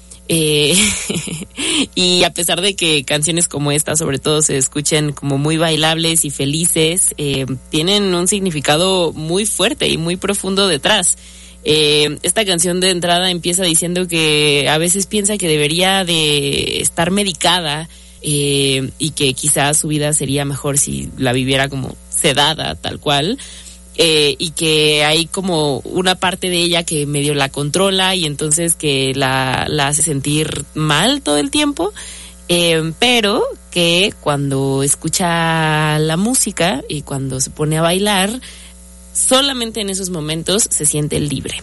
Speaker 1: Y a pesar de que canciones como esta sobre todo se escuchen como muy bailables y felices, tienen un significado muy fuerte y muy profundo detrás. Esta canción de entrada empieza diciendo que a veces piensa que debería de estar medicada y que quizás su vida sería mejor si la viviera como sedada, tal cual. Y que hay como una parte de ella que medio la controla y entonces que la hace sentir mal todo el tiempo, pero que cuando escucha la música y cuando se pone a bailar, solamente en esos momentos se siente libre.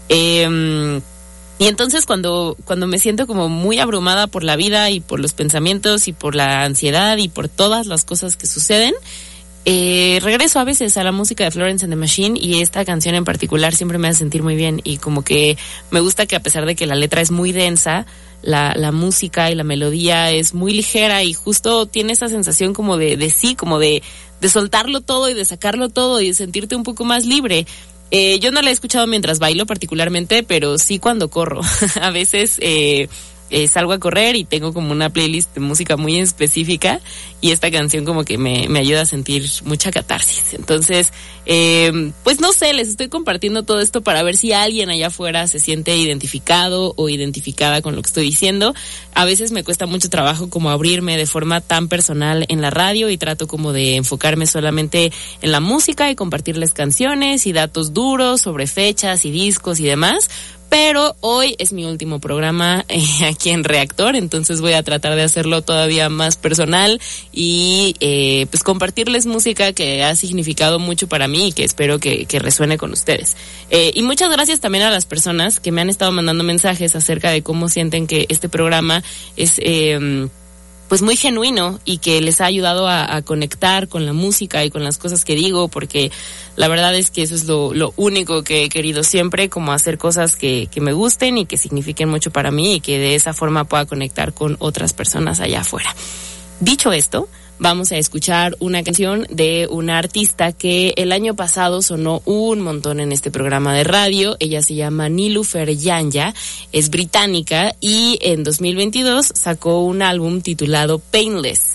Speaker 1: Y entonces cuando me siento como muy abrumada por la vida y por los pensamientos y por la ansiedad y por todas las cosas que suceden, regreso a veces a la música de Florence and the Machine y esta canción en particular siempre me hace sentir muy bien y como que me gusta que a pesar de que la letra es muy densa, la música y la melodía es muy ligera y justo tiene esa sensación como de sí, como de soltarlo todo y de sacarlo todo y de sentirte un poco más libre. Yo no la he escuchado mientras bailo particularmente, pero sí cuando corro. A veces salgo a correr y tengo como una playlist de música muy específica y esta canción como que me ayuda a sentir mucha catarsis. Entonces, pues no sé, les estoy compartiendo todo esto para ver si alguien allá afuera se siente identificado o identificada con lo que estoy diciendo. A veces me cuesta mucho trabajo como abrirme de forma tan personal en la radio y trato como de enfocarme solamente en la música y compartirles canciones y datos duros sobre fechas y discos y demás. Pero hoy es mi último programa aquí en Reactor, entonces voy a tratar de hacerlo todavía más personal y pues compartirles música que ha significado mucho para mí y que espero que resuene con ustedes. Y muchas gracias también a las personas que me han estado mandando mensajes acerca de cómo sienten que este programa es pues muy genuino y que les ha ayudado a conectar con la música y con las cosas que digo, porque la verdad es que eso es lo único que he querido siempre, como hacer cosas que me gusten y que signifiquen mucho para mí y que de esa forma pueda conectar con otras personas allá afuera. Dicho esto, vamos a escuchar una canción de una artista que el año pasado sonó un montón en este programa de radio. Ella se llama Niloufer Yanya, es británica y en 2022 sacó un álbum titulado Painless.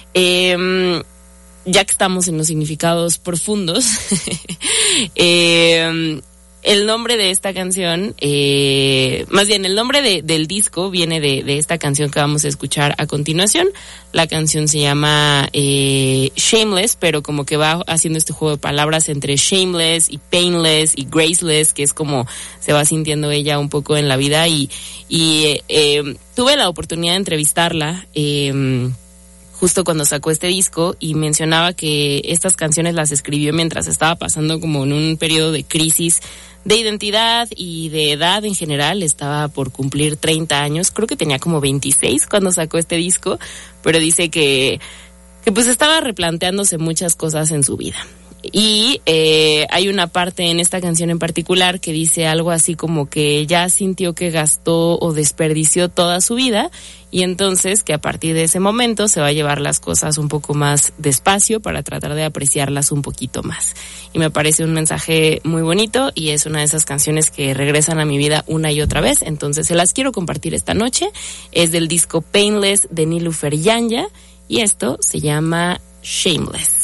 Speaker 1: Ya que estamos en los significados profundos, el nombre de esta canción, más bien el nombre del disco viene de esta canción que vamos a escuchar a continuación. La canción se llama Shameless, pero como que va haciendo este juego de palabras entre shameless y painless y graceless, que es como se va sintiendo ella un poco en la vida y tuve la oportunidad de entrevistarla justo cuando sacó este disco y mencionaba que estas canciones las escribió mientras estaba pasando como en un periodo de crisis de identidad y de edad en general. Estaba por cumplir 30 años, creo que tenía como 26 cuando sacó este disco, pero dice que pues estaba replanteándose muchas cosas en su vida. Y hay una parte en esta canción en particular que dice algo así como que ya sintió que gastó o desperdició toda su vida y entonces que a partir de ese momento se va a llevar las cosas un poco más despacio para tratar de apreciarlas un poquito más. Y me parece un mensaje muy bonito y es una de esas canciones que regresan a mi vida una y otra vez, entonces se las quiero compartir esta noche. Es del disco Painless de Niloufer Yanya y esto se llama Shameless.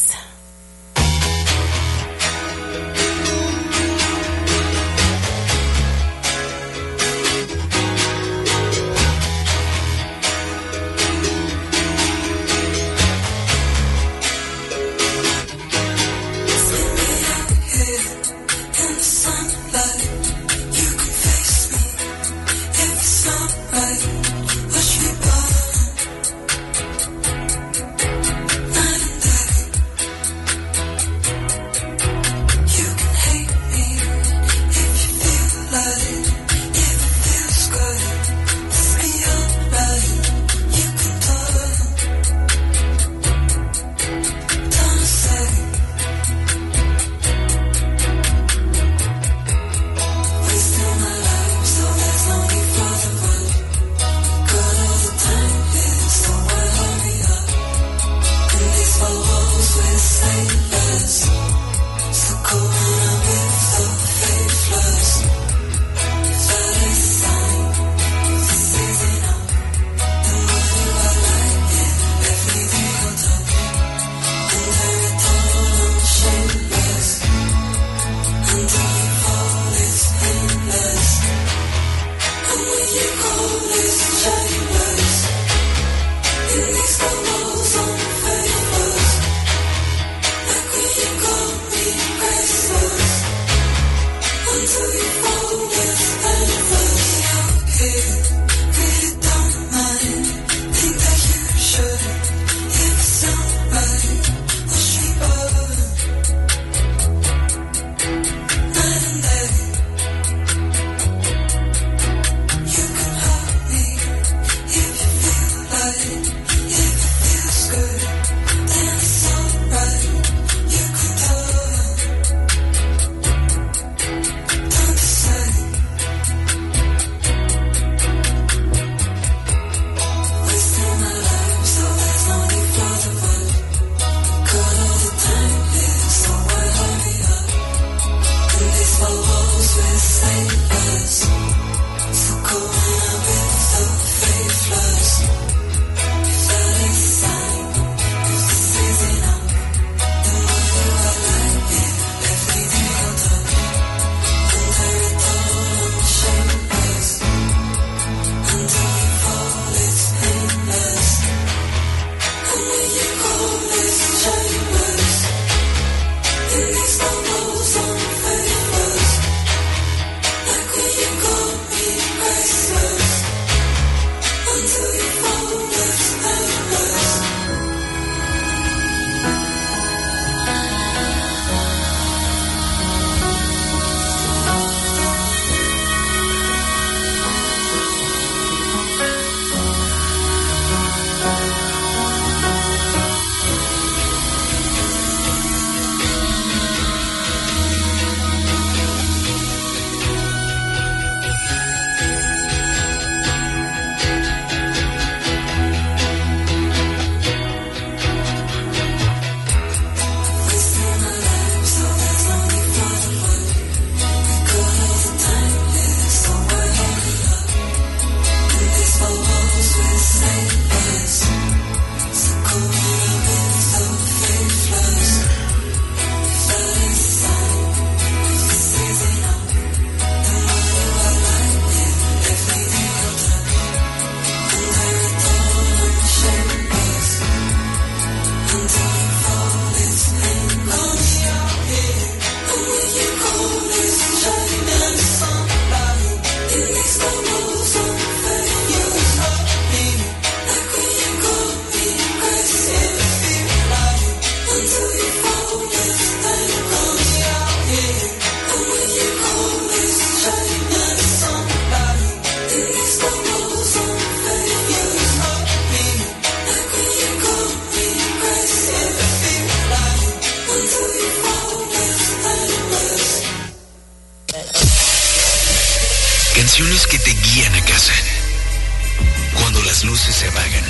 Speaker 4: canciones que te guían a casa. Cuando las luces se apagan.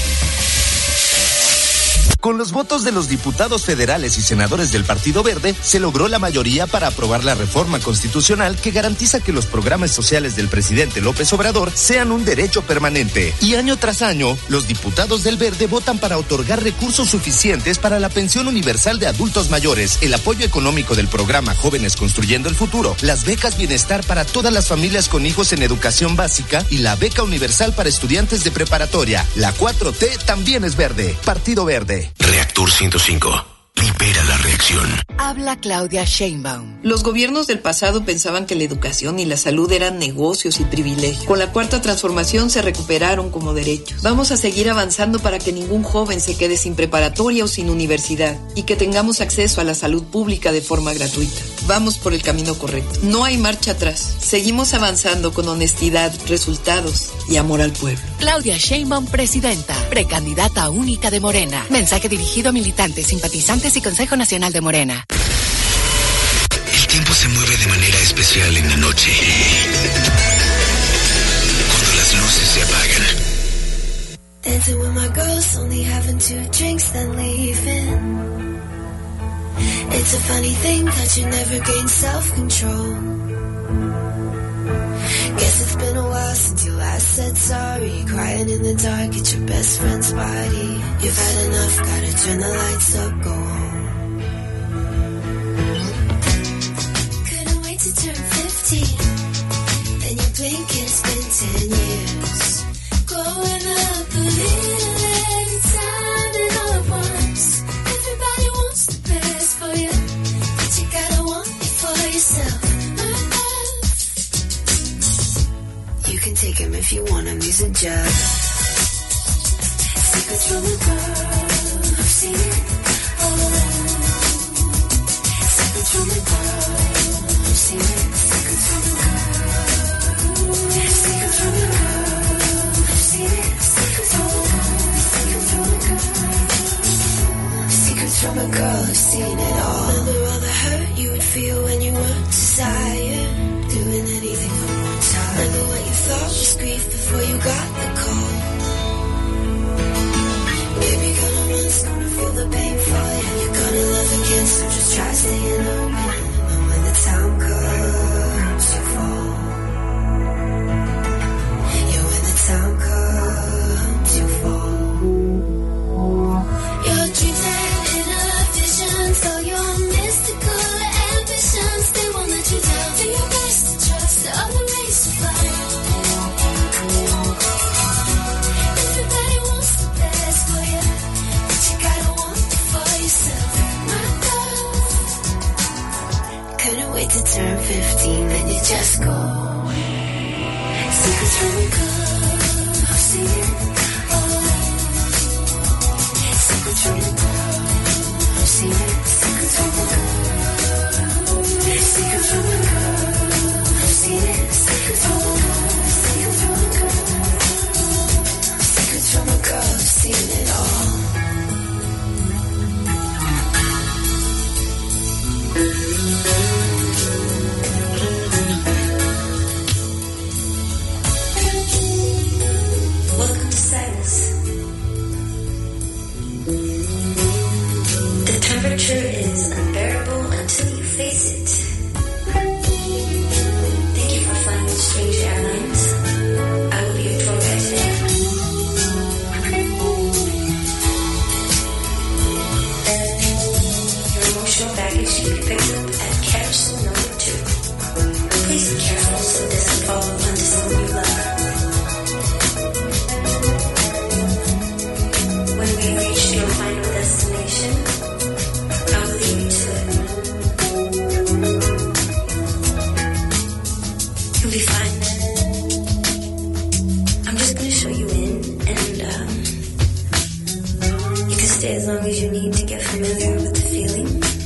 Speaker 17: Con los votos de los diputados federales y senadores del Partido Verde, se logró la mayoría para aprobar la reforma constitucional que garantiza que los programas sociales del presidente López Obrador sean un derecho permanente. Y año tras año, los diputados del Verde votan para otorgar recursos suficientes para la pensión universal de adultos mayores, el apoyo económico del programa Jóvenes Construyendo el Futuro, las becas bienestar para todas las familias con hijos en educación básica y la beca universal para estudiantes de preparatoria. La 4T también es verde. Partido Verde.
Speaker 4: Reactor 105. Libera la reacción.
Speaker 3: Habla Claudia Sheinbaum.
Speaker 18: Los gobiernos del pasado pensaban que la educación y la salud eran negocios y privilegios. Con la Cuarta Transformación se recuperaron como derechos. Vamos a seguir avanzando para que ningún joven se quede sin preparatoria o sin universidad y que tengamos acceso a la salud pública de forma gratuita. Vamos por el camino correcto. No hay marcha atrás. Seguimos avanzando con honestidad, resultados y amor al pueblo.
Speaker 3: Claudia Sheinbaum, presidenta, precandidata única de Morena. Mensaje dirigido a militantes, simpatizantes y Consejo Nacional de Morena.
Speaker 4: El tiempo se mueve de manera especial en la noche. Cuando las luces se apagan.
Speaker 16: Dancing with my girls, only having 2 drinks, then leaving. It's a funny thing that you never gain self-control. Guess it's been a while since you last said sorry. Crying in the dark at your best friend's party. You've had enough, gotta turn the lights up, go home. Couldn't wait to turn 15. Then you blink and it's been 10 years. Growing up a little every time and all at once. Everybody wants the best for you, but you gotta want it for yourself. You can take him if you want him, he's a judge. Secrets from a girl, I've seen it all. Secrets from a girl, I've seen it. Secrets from a girl, secrets from a girl, I've seen it. Secrets from a girl, secrets from a girl, I've seen it all. Remember all the hurt you would feel when you weren't desired, doing anything for more time. Remember what you thought was grief before you got the call. Baby, someone's gonna feel the pain for you. You're gonna love again, so just try staying open. And when the time comes, you fall. Yeah, when the time comes, you fall. Your dreams and inner visions, all your mystical ambitions, they won't let you down. Do your best to trust the other ways to fly. Everybody wants the best for you, but you gotta want it for yourself. My love, couldn't wait to turn 15, then you just go. Secrets from a girl, I've seen it all. Secrets from a girl, I've seen it. Secrets from a girl, secrets from a girl, I've seen it. Secrets from a girl, secrets from a girl, secrets from a girl, I've seen it all. Welcome to sadness. The temperature is unbearable until you face it. Thank you for flying with Strange Airlines. I will be your tour guide today. Your emotional baggage can be picked up at carousel number 2. Please be careful so it doesn't fall onto someone you love. When we reach your final destination, I will leave you to it. You'll be fine. I'm just going to show you in, and you can stay as long as you need to get familiar with the feeling.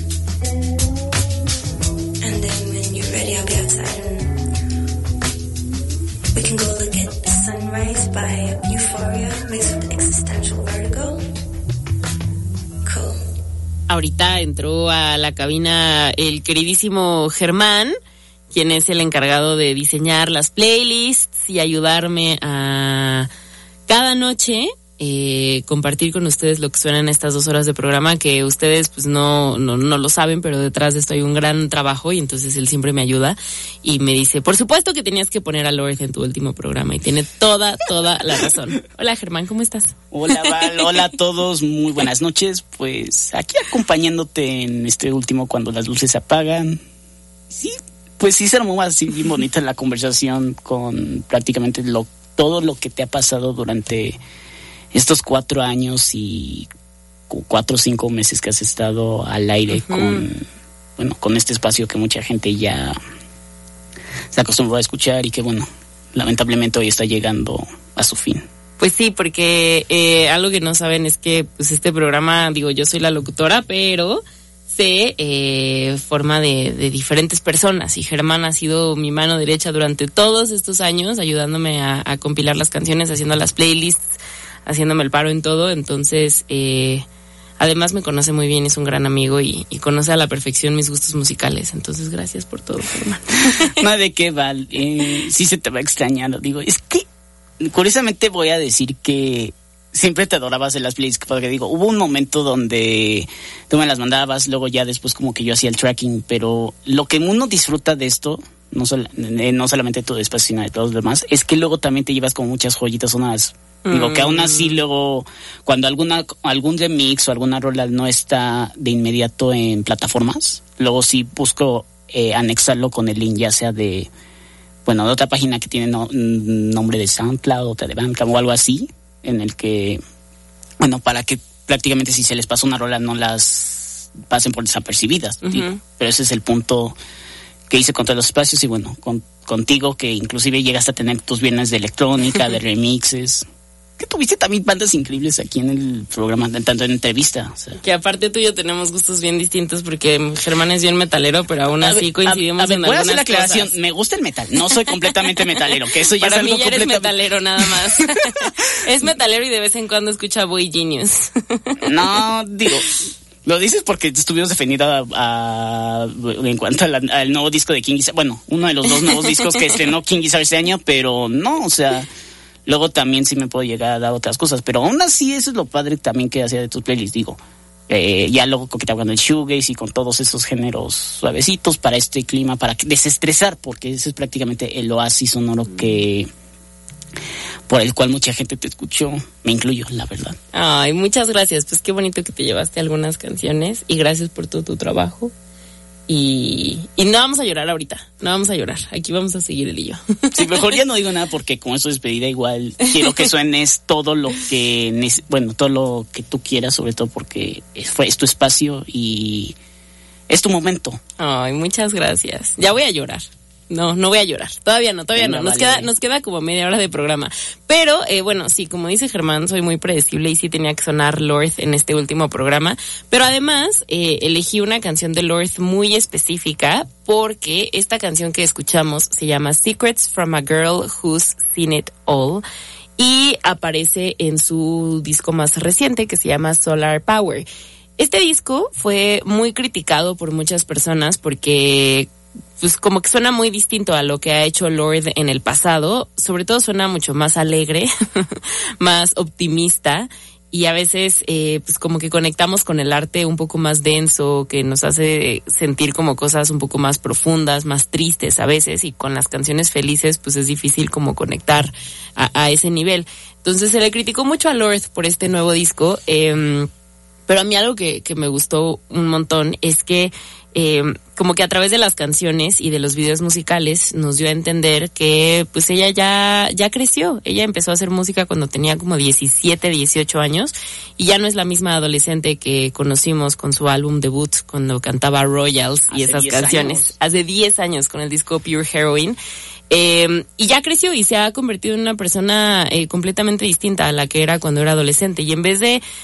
Speaker 16: And then when you're ready, I'll be outside, and we can go look at the sunrise by euphoria mixed with existential vertigo.
Speaker 1: Ahorita entró a la cabina el queridísimo Germán, quien es el encargado de diseñar las playlists y ayudarme a cada noche compartir con ustedes lo que suena en estas 2 horas de programa, que ustedes pues no lo saben, pero detrás de esto hay un gran trabajo, y entonces él siempre me ayuda y me dice, por supuesto que tenías que poner a Lord en tu último programa, y tiene toda la razón. Hola Germán, ¿cómo estás?
Speaker 19: Hola Val, hola a todos, muy buenas noches, pues aquí acompañándote en este último cuando las luces se apagan. Sí, pues sí se armó así bien bonita la conversación con prácticamente todo lo que te ha pasado durante estos 4 años y 4 o 5 meses que has estado al aire con este espacio que mucha gente ya se acostumbró a escuchar y que lamentablemente hoy está llegando a su fin.
Speaker 1: Pues sí, porque algo que no saben es que pues este programa, yo soy la locutora, pero se forma de diferentes personas, y Germán ha sido mi mano derecha durante todos estos años, ayudándome a compilar las canciones, haciendo las playlists, haciéndome el paro en todo. Entonces además me conoce muy bien, es un gran amigo y conoce a la perfección mis gustos musicales. Entonces gracias por todo, Germán.
Speaker 19: No, de qué, Val, sí se te va a extrañar, es que curiosamente voy a decir que siempre te adorabas en las playlists, porque hubo un momento donde tú me las mandabas, luego ya después como que yo hacía el tracking, pero lo que uno disfruta de esto, no solamente tu espacio, sino de todos los demás, es que luego también te llevas como muchas joyitas sonadas. Que aún así luego, cuando algún remix o alguna rola no está de inmediato en plataformas, luego sí busco anexarlo con el link, ya sea de otra página que tiene nombre de SoundCloud, otra de Bandcamp o algo así, en el que, para que prácticamente si se les pasa una rola no las pasen por desapercibidas. Pero ese es el punto que hice con todos los espacios y contigo, que inclusive llegaste a tener tus viernes de electrónica, de remixes. Que tuviste también bandas increíbles aquí en el programa, tanto en entrevista. O sea.
Speaker 1: Que aparte tú y yo tenemos gustos bien distintos, porque Germán es bien metalero, pero aún así coincidimos en algunas cosas.
Speaker 19: Voy a hacer la aclaración, me gusta el metal, no soy completamente metalero, que eso ya
Speaker 1: para
Speaker 19: es algo
Speaker 1: mí ya eres metalero nada más. Es metalero y de vez en cuando escucha Boy Genius.
Speaker 19: No, lo dices porque estuvimos defendiendo en cuanto al nuevo disco de King Gizzard. Uno de los 2 nuevos discos que estrenó King Gizzard este año, pero no, luego también sí me puedo llegar a dar otras cosas, pero aún así eso es lo padre también que hacía de tus playlists, ya luego coqueteaba con el shoegaze y con todos esos géneros suavecitos para este clima, para desestresar, porque ese es prácticamente el oasis sonoro por el cual mucha gente te escuchó, me incluyo, la verdad.
Speaker 1: Ay, muchas gracias, pues qué bonito que te llevaste algunas canciones, y gracias por todo tu trabajo. Y no vamos a llorar ahorita, no vamos a llorar, aquí vamos a seguir él y yo.
Speaker 19: Sí, mejor ya no digo nada, porque con eso despedida igual quiero que suenes todo lo que todo lo que tú quieras, sobre todo porque es tu espacio y es tu momento.
Speaker 1: Ay, muchas gracias. Ya voy a llorar. No voy a llorar. Todavía no. Nos queda como media hora de programa. Pero, sí, como dice Germán, soy muy predecible y sí tenía que sonar Lord en este último programa. Pero además, elegí una canción de Lord muy específica, porque esta canción que escuchamos se llama Secrets from a Girl Who's Seen It All, y aparece en su disco más reciente que se llama Solar Power. Este disco fue muy criticado por muchas personas porque pues como que suena muy distinto a lo que ha hecho Lord en el pasado. Sobre todo suena mucho más alegre, más optimista, y a veces pues como que conectamos con el arte un poco más denso, que nos hace sentir como cosas un poco más profundas, más tristes a veces, y con las canciones felices pues es difícil como conectar a ese nivel. Entonces se le criticó mucho a Lord por este nuevo disco, pero a mí algo que me gustó un montón es que como que a través de las canciones y de los videos musicales nos dio a entender que pues ella ya creció. Ella empezó a hacer música cuando tenía como 17, 18 años, y ya no es la misma adolescente que conocimos con su álbum debut, cuando cantaba Royals y esas canciones. Hace 10 años con el disco Pure Heroine. Y ya creció y se ha convertido en una persona completamente distinta a la que era cuando era adolescente, y en vez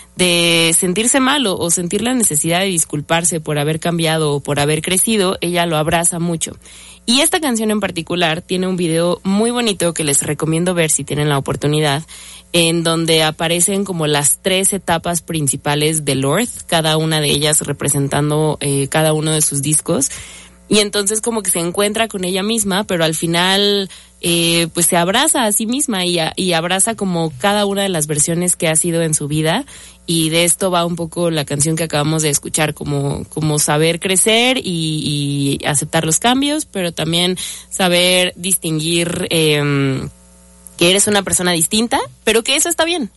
Speaker 1: de sentirse mal o sentir la necesidad de disculparse por haber cambiado o por haber crecido, ella lo abraza mucho. Y esta canción en particular tiene un video muy bonito que les recomiendo ver si tienen la oportunidad, en donde aparecen como las 3 etapas principales de Lord, cada una de ellas representando cada uno de sus discos. Y entonces como que se encuentra con ella misma, pero al final pues se abraza a sí misma y abraza como cada una de las versiones que ha sido en su vida. Y de esto va un poco la canción que acabamos de escuchar, como saber crecer y aceptar los cambios, pero también saber distinguir que eres una persona distinta, pero que eso está bien.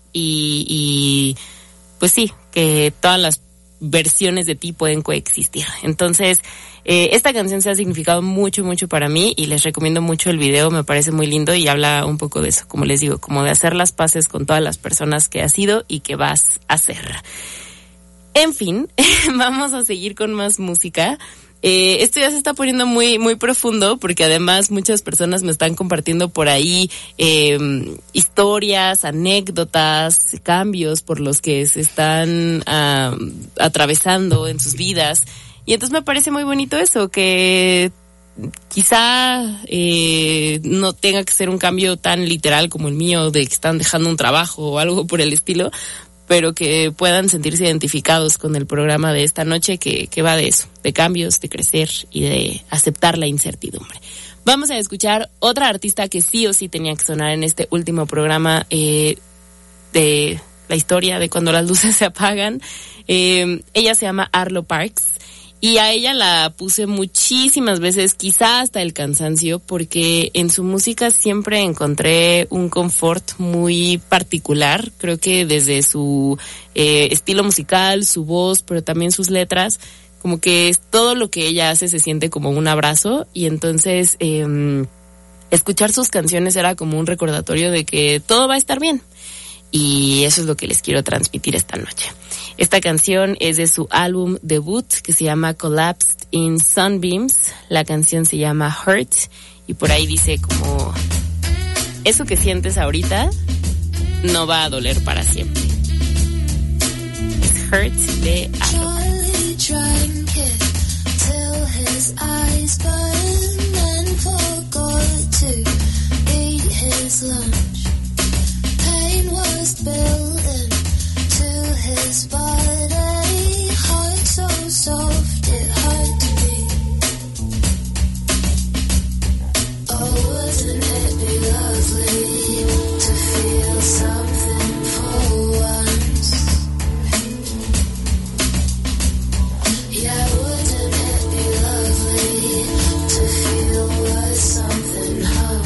Speaker 1: Y pues sí, que todas las versiones de ti pueden coexistir. Entonces, esta canción se ha significado mucho, mucho para mí y les recomiendo mucho el video, me parece muy lindo y habla un poco de eso, como les digo, como de hacer las paces con todas las personas que has sido y que vas a ser. En fin, vamos a seguir con más música. Esto ya se está poniendo muy, muy profundo porque además muchas personas me están compartiendo por ahí historias, anécdotas, cambios por los que se están atravesando en sus vidas. Y entonces me parece muy bonito eso, que quizá no tenga que ser un cambio tan literal como el mío de que están dejando un trabajo o algo por el estilo, pero que puedan sentirse identificados con el programa de esta noche que va de eso, de cambios, de crecer y de aceptar la incertidumbre. Vamos a escuchar otra artista que sí o sí tenía que sonar en este último programa de la historia de cuando las luces se apagan. Ella se llama Arlo Parks. Y a ella la puse muchísimas veces, quizá hasta el cansancio, porque en su música siempre encontré un confort muy particular. Creo que desde su estilo musical, su voz, pero también sus letras, como que todo lo que ella hace se siente como un abrazo. Y entonces escuchar sus canciones era como un recordatorio de que todo va a estar bien. Y eso es lo que les quiero transmitir esta noche. Esta canción es de su álbum debut que se llama Collapsed in Sunbeams. La canción se llama Hurt y por ahí dice como eso que sientes ahorita no va a doler para siempre. Es Hurt de Arlo.
Speaker 16: Building to his body, heart so soft it hurt to be. Oh, wouldn't it be lovely to feel something for once? Yeah, wouldn't it be lovely to feel worth something, huh?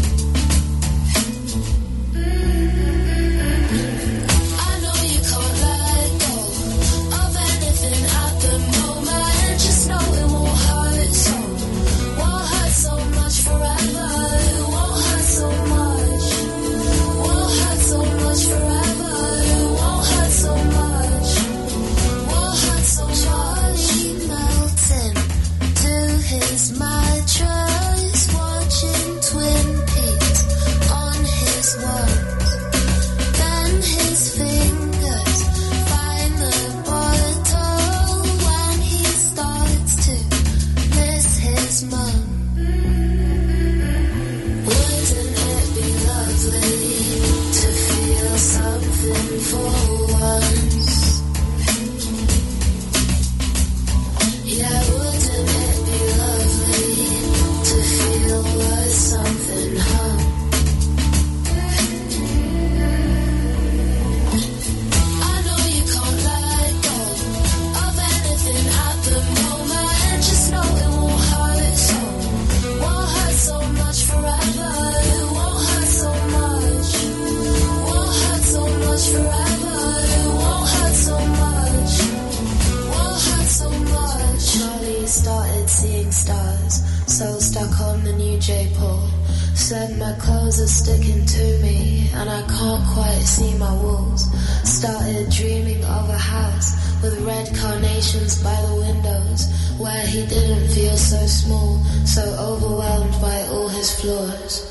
Speaker 20: Said my clothes are sticking to me and I can't quite see my walls. Started dreaming of a house with red carnations by the windows, where he didn't feel so small, so overwhelmed by all his flaws.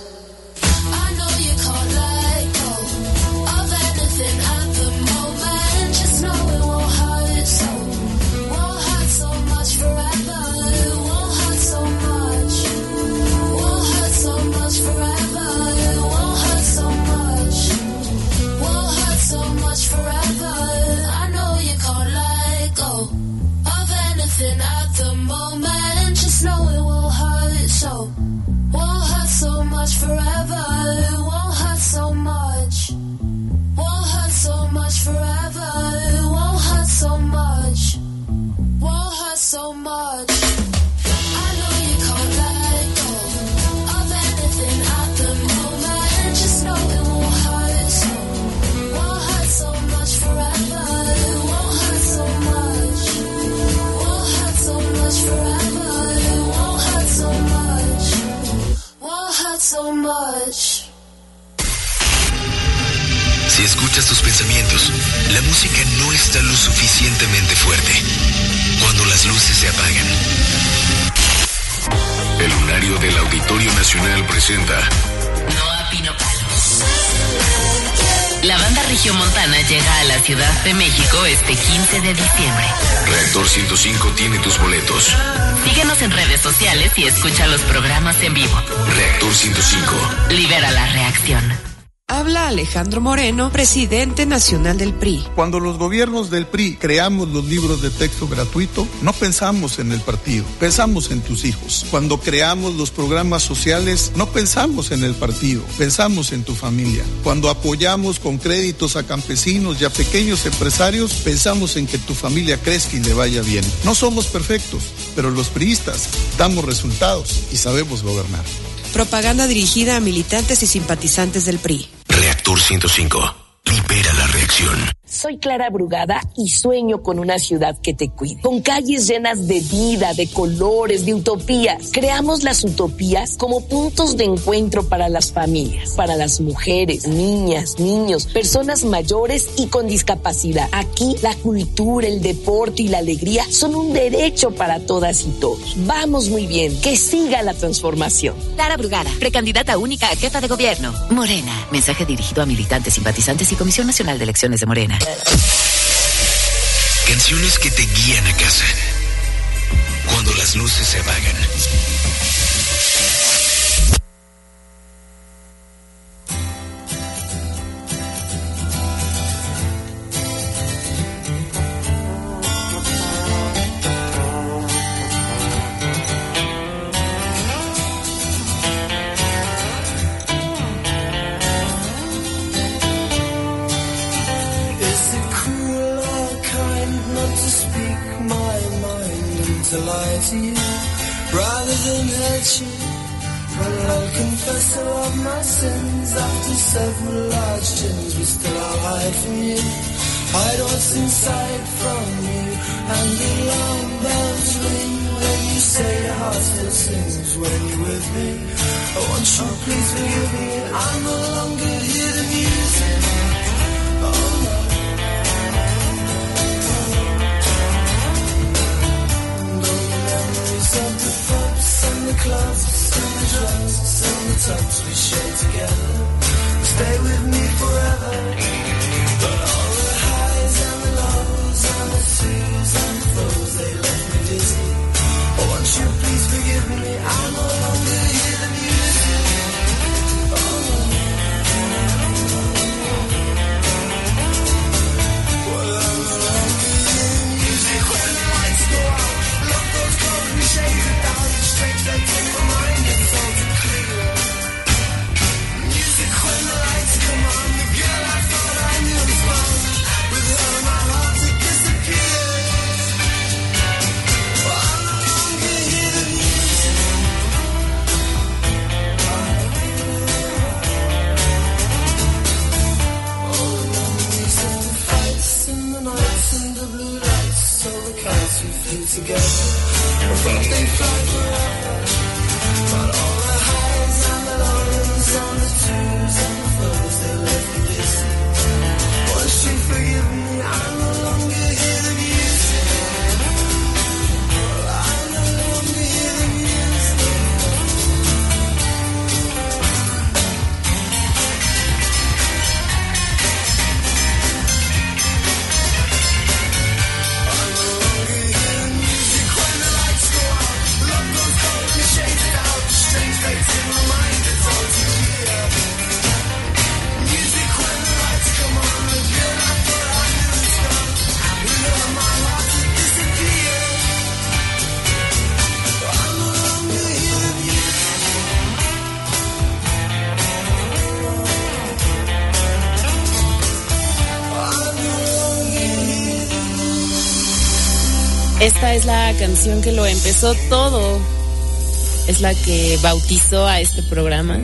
Speaker 20: I know you can't let go of anything at the moment. Just know it won't hurt so, won't hurt so much forever. It won't hurt so much, won't hurt so much forever. It won't hurt so much, won't hurt so much forever. I know you can't let go of anything at the moment. Just know it won't hurt so. Won't hurt so much forever. It won't hurt so much. Won't hurt so much forever. It won't hurt so much. Won't hurt so much. I know you can't let go of anything at the moment. Just know it won't hurt so. Won't hurt so much forever. It won't hurt so much. Won't hurt so much forever. It won't hurt so much. Won't hurt so much.
Speaker 4: Si escuchas tus pensamientos, la música no está lo suficientemente fuerte. Cuando las luces se apagan. El Lunario del Auditorio Nacional presenta
Speaker 3: Noa Pino Palos. La banda Regiomontana llega a la Ciudad de México este 15 de diciembre.
Speaker 4: Reactor 105 tiene tus boletos.
Speaker 3: Síguenos en redes sociales y escucha los programas en vivo.
Speaker 4: Reactor 105.
Speaker 3: Libera la reacción.
Speaker 21: Habla Alejandro Moreno, presidente nacional del PRI.
Speaker 22: Cuando los gobiernos del PRI creamos los libros de texto gratuito, no pensamos en el partido, pensamos en tus hijos. Cuando creamos los programas sociales, no pensamos en el partido, pensamos en tu familia. Cuando apoyamos con créditos a campesinos y a pequeños empresarios, pensamos en que tu familia crezca y le vaya bien. No somos perfectos, pero los priistas damos resultados y sabemos gobernar.
Speaker 21: Propaganda dirigida a militantes y simpatizantes del PRI.
Speaker 4: Reactor 105. Libera la reacción.
Speaker 15: Soy Clara Brugada y sueño con una ciudad que te cuide, con calles llenas de vida, de colores, de utopías. Creamos las utopías como puntos de encuentro para las familias, para las mujeres, niñas, niños, personas mayores y con discapacidad. Aquí la cultura, el deporte y la alegría son un derecho para todas y todos. Vamos muy bien, que siga la transformación.
Speaker 3: Clara Brugada, precandidata única a jefa de gobierno. Morena, mensaje dirigido a militantes, simpatizantes y Comisión Nacional de Elecciones de Morena.
Speaker 4: Canciones que te guían a casa. Cuando las luces se apagan.
Speaker 23: Lie to you rather than hurt you. Well, I'll confess all of my sins. After several large gins, but still I'll hide from you. Hide what's inside from you. And the alarm bells ring when you say your heart still sings when you're with me. Oh, won't you please forgive me? I no longer hear the music. Oh no. Of the pubs and the clubs and the drugs and the tubs we share together stay with me forever. But all the highs and the lows and the twos and the foes, they left me dizzy. Oh, won't you please forgive me? I no longer hear the music. Oh no. Well, I no longer hear the music when the lights go out. Lock those doors and shake it down. The strange lights in my mind, it's all too clear. Music when the lights come on. The girl I thought I knew was gone. With her my heart to disappear. Well, I no longer hear the music. All the memories of the fights and the nights and the blue lights. All the kites we flew together. I thought they'd fly forever. But all the highs and the lows and the twos and the foes, they left me dizzy. Won't you forgive me? I no longer hear the music. I no longer hear the music.
Speaker 1: Esta es la canción que lo empezó todo. Es la que bautizó a este programa.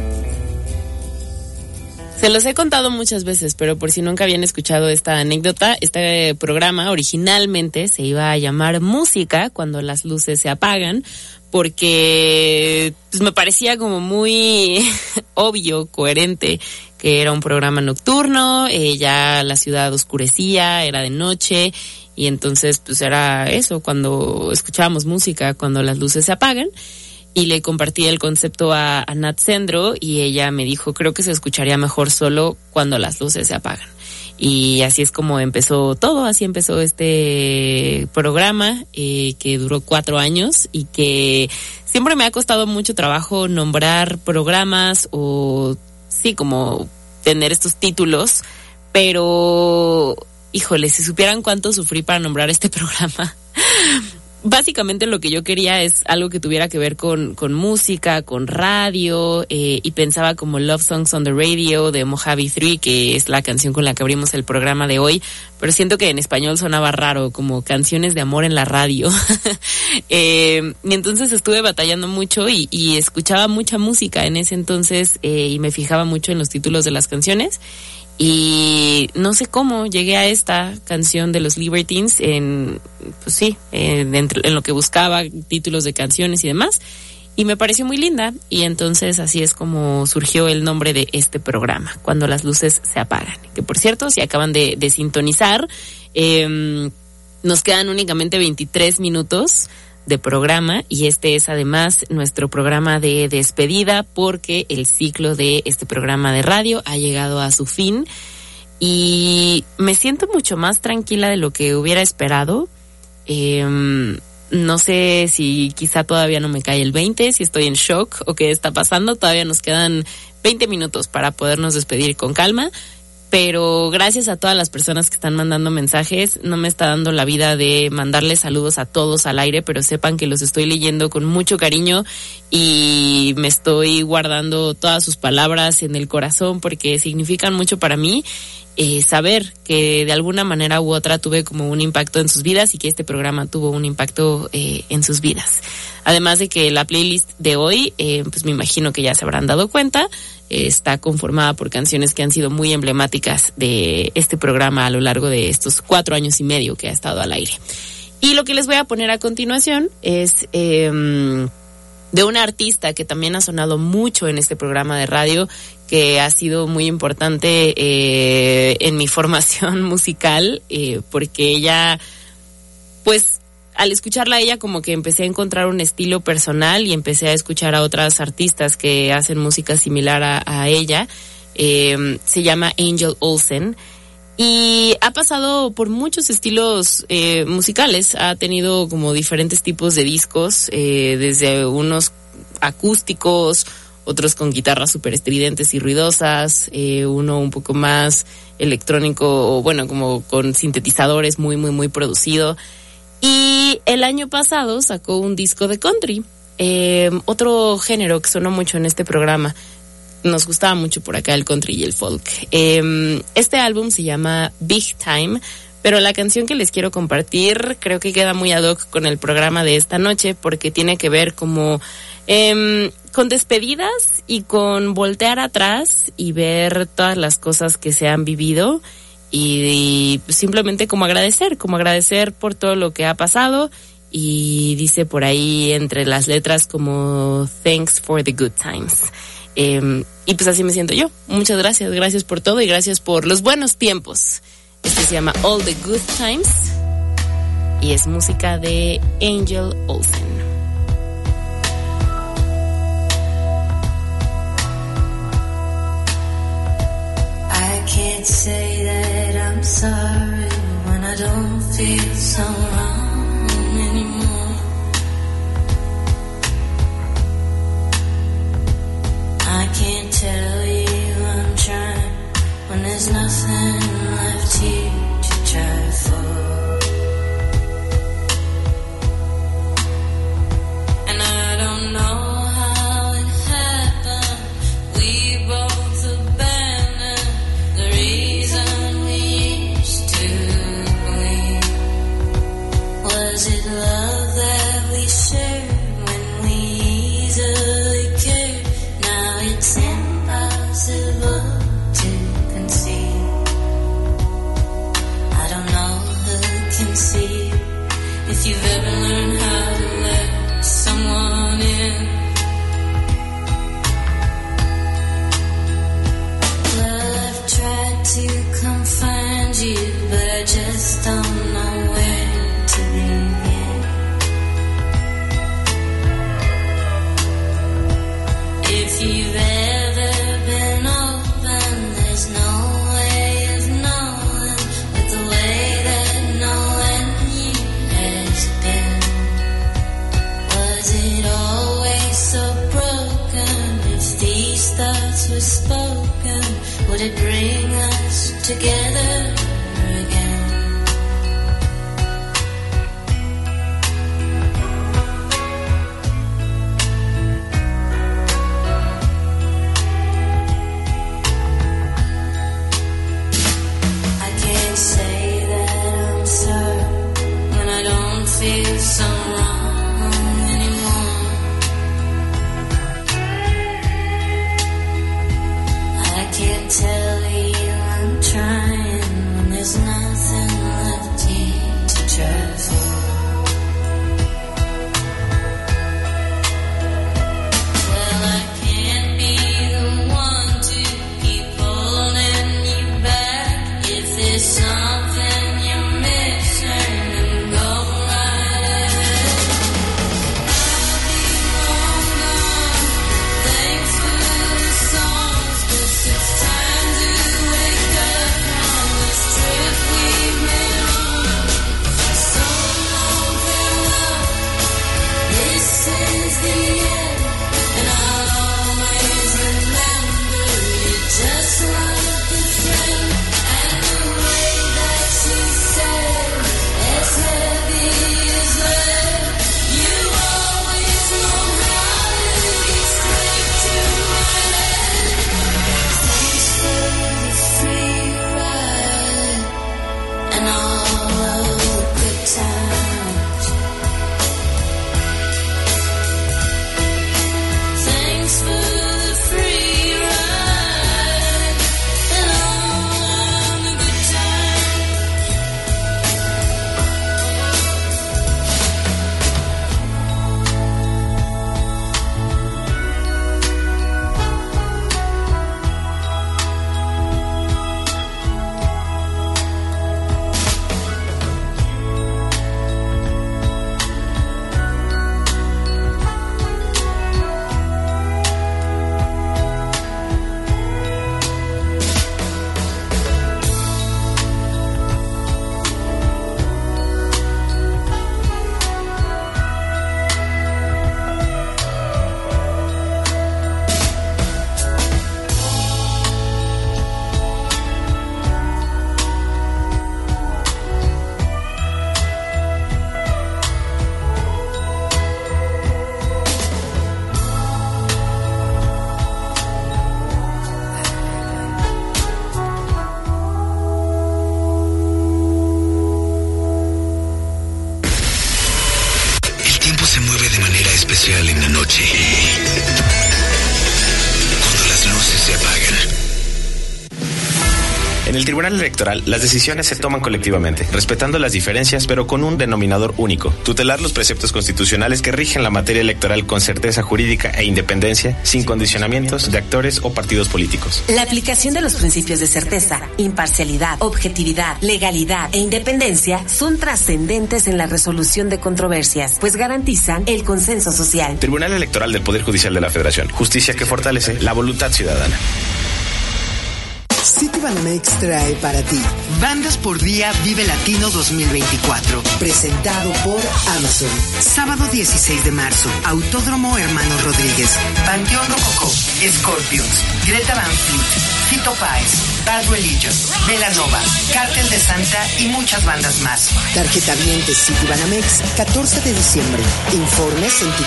Speaker 1: Se los he contado muchas veces, pero por si nunca habían escuchado esta anécdota, este programa originalmente se iba a llamar Música cuando las luces se apagan, porque pues, me parecía como muy obvio, coherente, que era un programa nocturno, ya la ciudad oscurecía, era de noche, y entonces pues era eso, cuando escuchábamos música, cuando las luces se apagan. Y le compartí el concepto a Nat Sendro y ella me dijo, creo que se escucharía mejor solo cuando las luces se apagan. Y así es como empezó todo, así empezó este programa que duró 4 años y que siempre me ha costado mucho trabajo nombrar programas o sí, como tener estos títulos, pero híjole, si supieran cuánto sufrí para nombrar este programa. Básicamente lo que yo quería es algo que tuviera que ver con música, con radio, y pensaba como Love Songs on the Radio de Mojave 3, que es la canción con la que abrimos el programa de hoy, pero siento que en español sonaba raro, como canciones de amor en la radio. Y entonces estuve batallando mucho y escuchaba mucha música en ese entonces, y me fijaba mucho en los títulos de las canciones. Y no sé cómo llegué a esta canción de los Libertines en lo que buscaba títulos de canciones y demás, y me pareció muy linda, y entonces así es como surgió el nombre de este programa, Cuando las luces se apagan, que por cierto, si acaban de sintonizar, nos quedan únicamente 23 minutos de programa, y este es además nuestro programa de despedida, porque el ciclo de este programa de radio ha llegado a su fin y me siento mucho más tranquila de lo que hubiera esperado. No sé si quizá todavía no me cae el 20, si estoy en shock o qué está pasando. Todavía nos quedan 20 minutos para podernos despedir con calma. Pero gracias a todas las personas que están mandando mensajes, no me está dando la vida de mandarles saludos a todos al aire, pero sepan que los estoy leyendo con mucho cariño y me estoy guardando todas sus palabras en el corazón porque significan mucho para mí. Saber que de alguna manera u otra tuve como un impacto en sus vidas y que este programa tuvo un impacto en sus vidas. Además de que la playlist de hoy, pues me imagino que ya se habrán dado cuenta, está conformada por canciones que han sido muy emblemáticas de este programa a lo largo de estos 4 años y medio que ha estado al aire. Y lo que les voy a poner a continuación es de una artista que también ha sonado mucho en este programa de radio, que ha sido muy importante en mi formación musical, porque ella, pues, al escucharla a ella como que empecé a encontrar un estilo personal y empecé a escuchar a otras artistas que hacen música similar a ella. Se llama Angel Olsen y ha pasado por muchos estilos musicales. Ha tenido como diferentes tipos de discos, desde unos acústicos, otros con guitarras súper estridentes y ruidosas, uno un poco más electrónico, o bueno, como con sintetizadores muy, muy, muy producido. Y el año pasado sacó un disco de country, otro género que sonó mucho en este programa. Nos gustaba mucho por acá el country y el folk. Este álbum se llama Big Time, pero la canción que les quiero compartir creo que queda muy ad hoc con el programa de esta noche, porque tiene que ver como con despedidas y con voltear atrás y ver todas las cosas que se han vivido y simplemente como agradecer por todo lo que ha pasado. Y dice por ahí entre las letras como Thanks for the good times. Y pues así me siento yo. Muchas gracias por todo y gracias por los buenos tiempos. Este se llama All the Good Times y es música de Angel Olsen.
Speaker 20: I can't say that I'm sorry when I don't feel so wrong anymore. I can't tell you I'm trying when there's nothing left here to try for. And I don't know how it happened. We both abandoned the reason we used to believe. Was it love? can see if you've ever learned how to let someone in. Well, I've tried to come find you, but I just don't know where to begin. If you've ever been open, there's no way of knowing what the way that knowing you has been. Was it always so broken? If these thoughts were spoken, would it bring us together again? I can't say that I'm sorry when I don't feel so wrong anymore. I can't tell you I'm trying when there's nothing left here to try for. Well, I can't be the one to keep holding you back. If there's something you're missing, then go right ahead. I'll be long gone. Thanks for the songs, 'cause it's time to wake up from this trip we've been on. So long, farewell. This is the end, and I'll always remember you just like a friend. And the way that you said, as heavy as lead, you always know how to get straight to my head. Thanks for the free ride and all of the good times. Thanks for the free ride and all the good times.
Speaker 4: El tiempo se mueve de manera especial en la noche. Cuando las luces se apagan.
Speaker 5: En el Tribunal Electoral, las decisiones se toman colectivamente, respetando las diferencias, pero con un denominador único: tutelar los preceptos constitucionales que rigen la materia electoral con certeza jurídica e independencia, sin condicionamientos de actores o partidos políticos.
Speaker 6: La aplicación de los principios de certeza, imparcialidad, objetividad, legalidad e independencia son trascendentes en la resolución de controversias, pues garantizan el consenso social.
Speaker 5: Tribunal Electoral del Poder Judicial de la Federación. Justicia que fortalece la voluntad ciudadana.
Speaker 7: Citibanamex trae para ti
Speaker 24: Bandas por Día Vive Latino 2024.
Speaker 7: presentado por Amazon.
Speaker 24: Sábado 16 de marzo, Autódromo Hermanos Rodríguez, Panteón Rococó, Scorpions, Greta Van Fleet, Fito Páez, Bad Religion, Belanova, Cártel de Santa y muchas bandas más.
Speaker 7: Tarjeta Vientes Citibanamex, 14 de diciembre. Informes en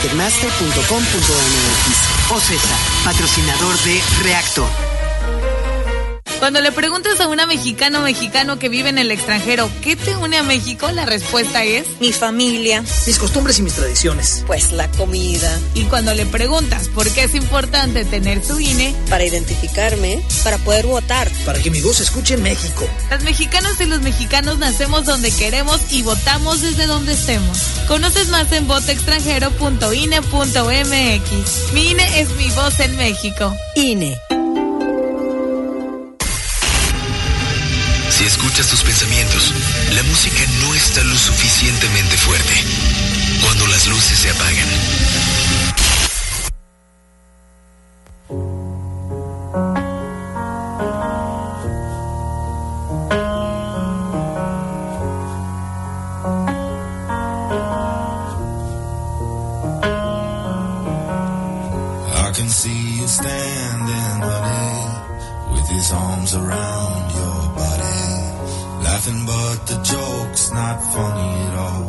Speaker 7: ticketmaster.com.mx.
Speaker 24: OCESA, patrocinador de Reactor.
Speaker 8: Cuando le preguntas a una mexicano o mexicano que vive en el extranjero, ¿qué te une a México? La respuesta es...
Speaker 9: mi familia.
Speaker 10: Mis costumbres y mis tradiciones.
Speaker 9: Pues la comida.
Speaker 8: Y cuando le preguntas por qué es importante tener su INE...
Speaker 9: para identificarme, para poder votar.
Speaker 10: Para que mi voz se escuche en México.
Speaker 8: Las mexicanas y los mexicanos nacemos donde queremos y votamos desde donde estemos. Conoces más en votoextranjero.ine.mx. Mi INE es mi voz en México.
Speaker 9: INE.
Speaker 4: Si escuchas tus pensamientos, la música no está lo suficientemente fuerte. Cuando las luces se apagan.
Speaker 23: I can see you standing, honey, with his arms around your body, laughing but the joke's not funny at all.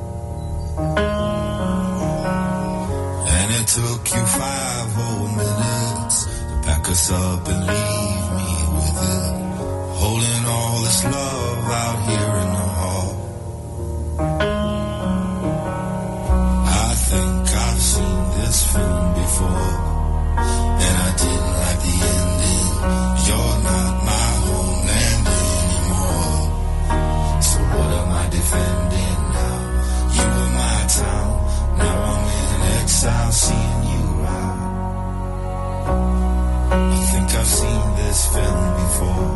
Speaker 23: And it took you 5 whole minutes to pack us up and leave me with it, holding all this love out here in the hall. I think I've seen this film before, and I didn't like the ending. You're not my homeland anymore, so what am I defending now? You were my town, now I'm in exile seeing you out. I think I've seen this film before.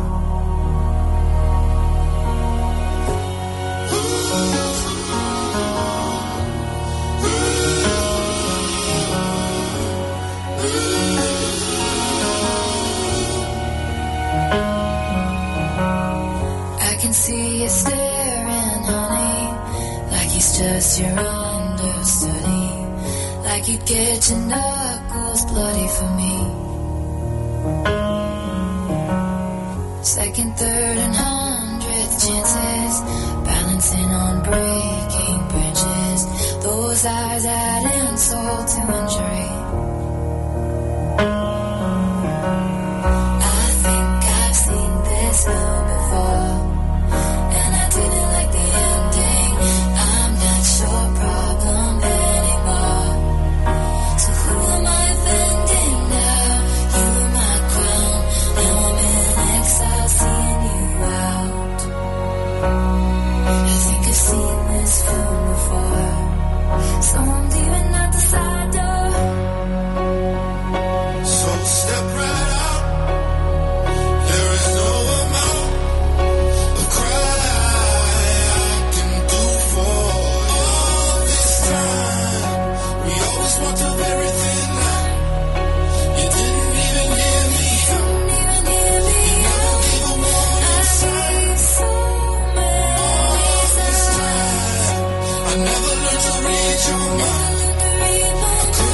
Speaker 20: I can see you staring, honey, like he's just your understudy, like you'd get your knuckles bloody for me. Second, third, and 100th chances, balancing on breaking bridges. Those eyes add insult to injury. I think I've seen this film before, and I didn't like the ending. I'm not your problem anymore, so who am I offending now? You were my crown, now I'm in exile seeing you out. I think I've seen this film before, so I'm leaving out the side door.
Speaker 23: So step right out. There is no amount of cry I can do for all this time. We always walked up very thin line. You didn't even hear me out. You never gave a warning sign. All this time, I never learned to read your mind. I couldn't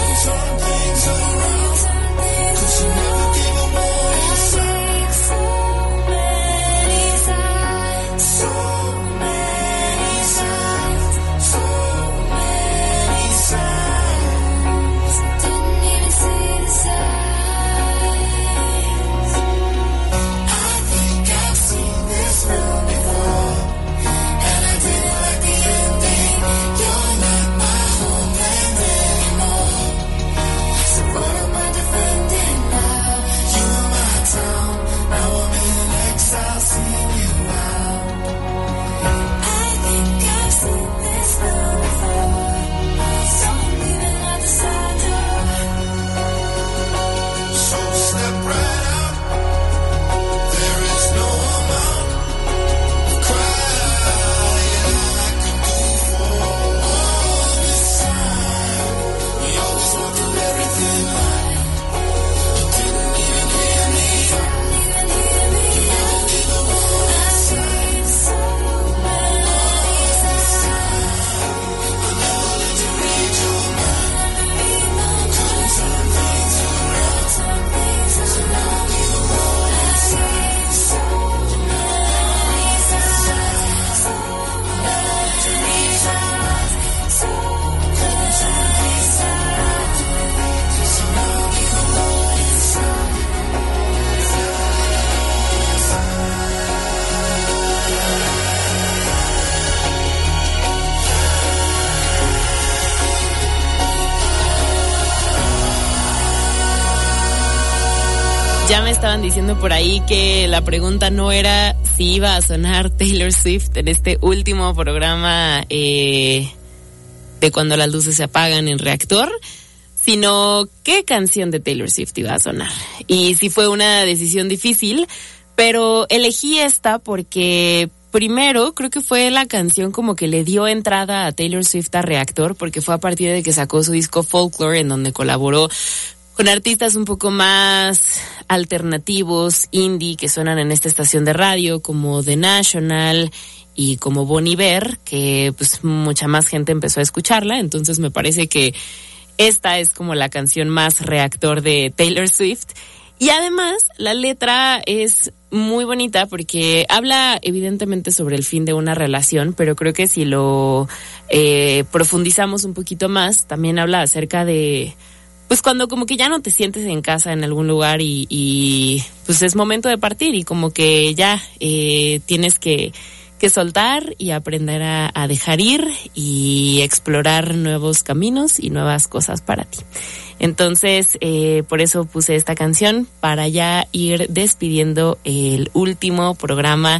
Speaker 1: Ya me estaban diciendo por ahí que la pregunta no era si iba a sonar Taylor Swift en este último programa de Cuando las luces se apagan en Reactor, sino qué canción de Taylor Swift iba a sonar. Y sí fue una decisión difícil, pero elegí esta porque primero creo que fue la canción como que le dio entrada a Taylor Swift a Reactor, porque fue a partir de que sacó su disco Folklore, en donde colaboró con artistas un poco más alternativos, indie, que suenan en esta estación de radio, como The National y como Bon Iver, que pues mucha más gente empezó a escucharla. Entonces me parece que esta es como la canción más Reactor de Taylor Swift. Y además la letra es muy bonita porque habla evidentemente sobre el fin de una relación, pero creo que si lo profundizamos un poquito más, también habla acerca de pues cuando como que ya no te sientes en casa en algún lugar y pues es momento de partir y como que ya tienes que soltar y aprender a dejar ir y explorar nuevos caminos y nuevas cosas para ti. Entonces, por eso puse esta canción para ya ir despidiendo el último programa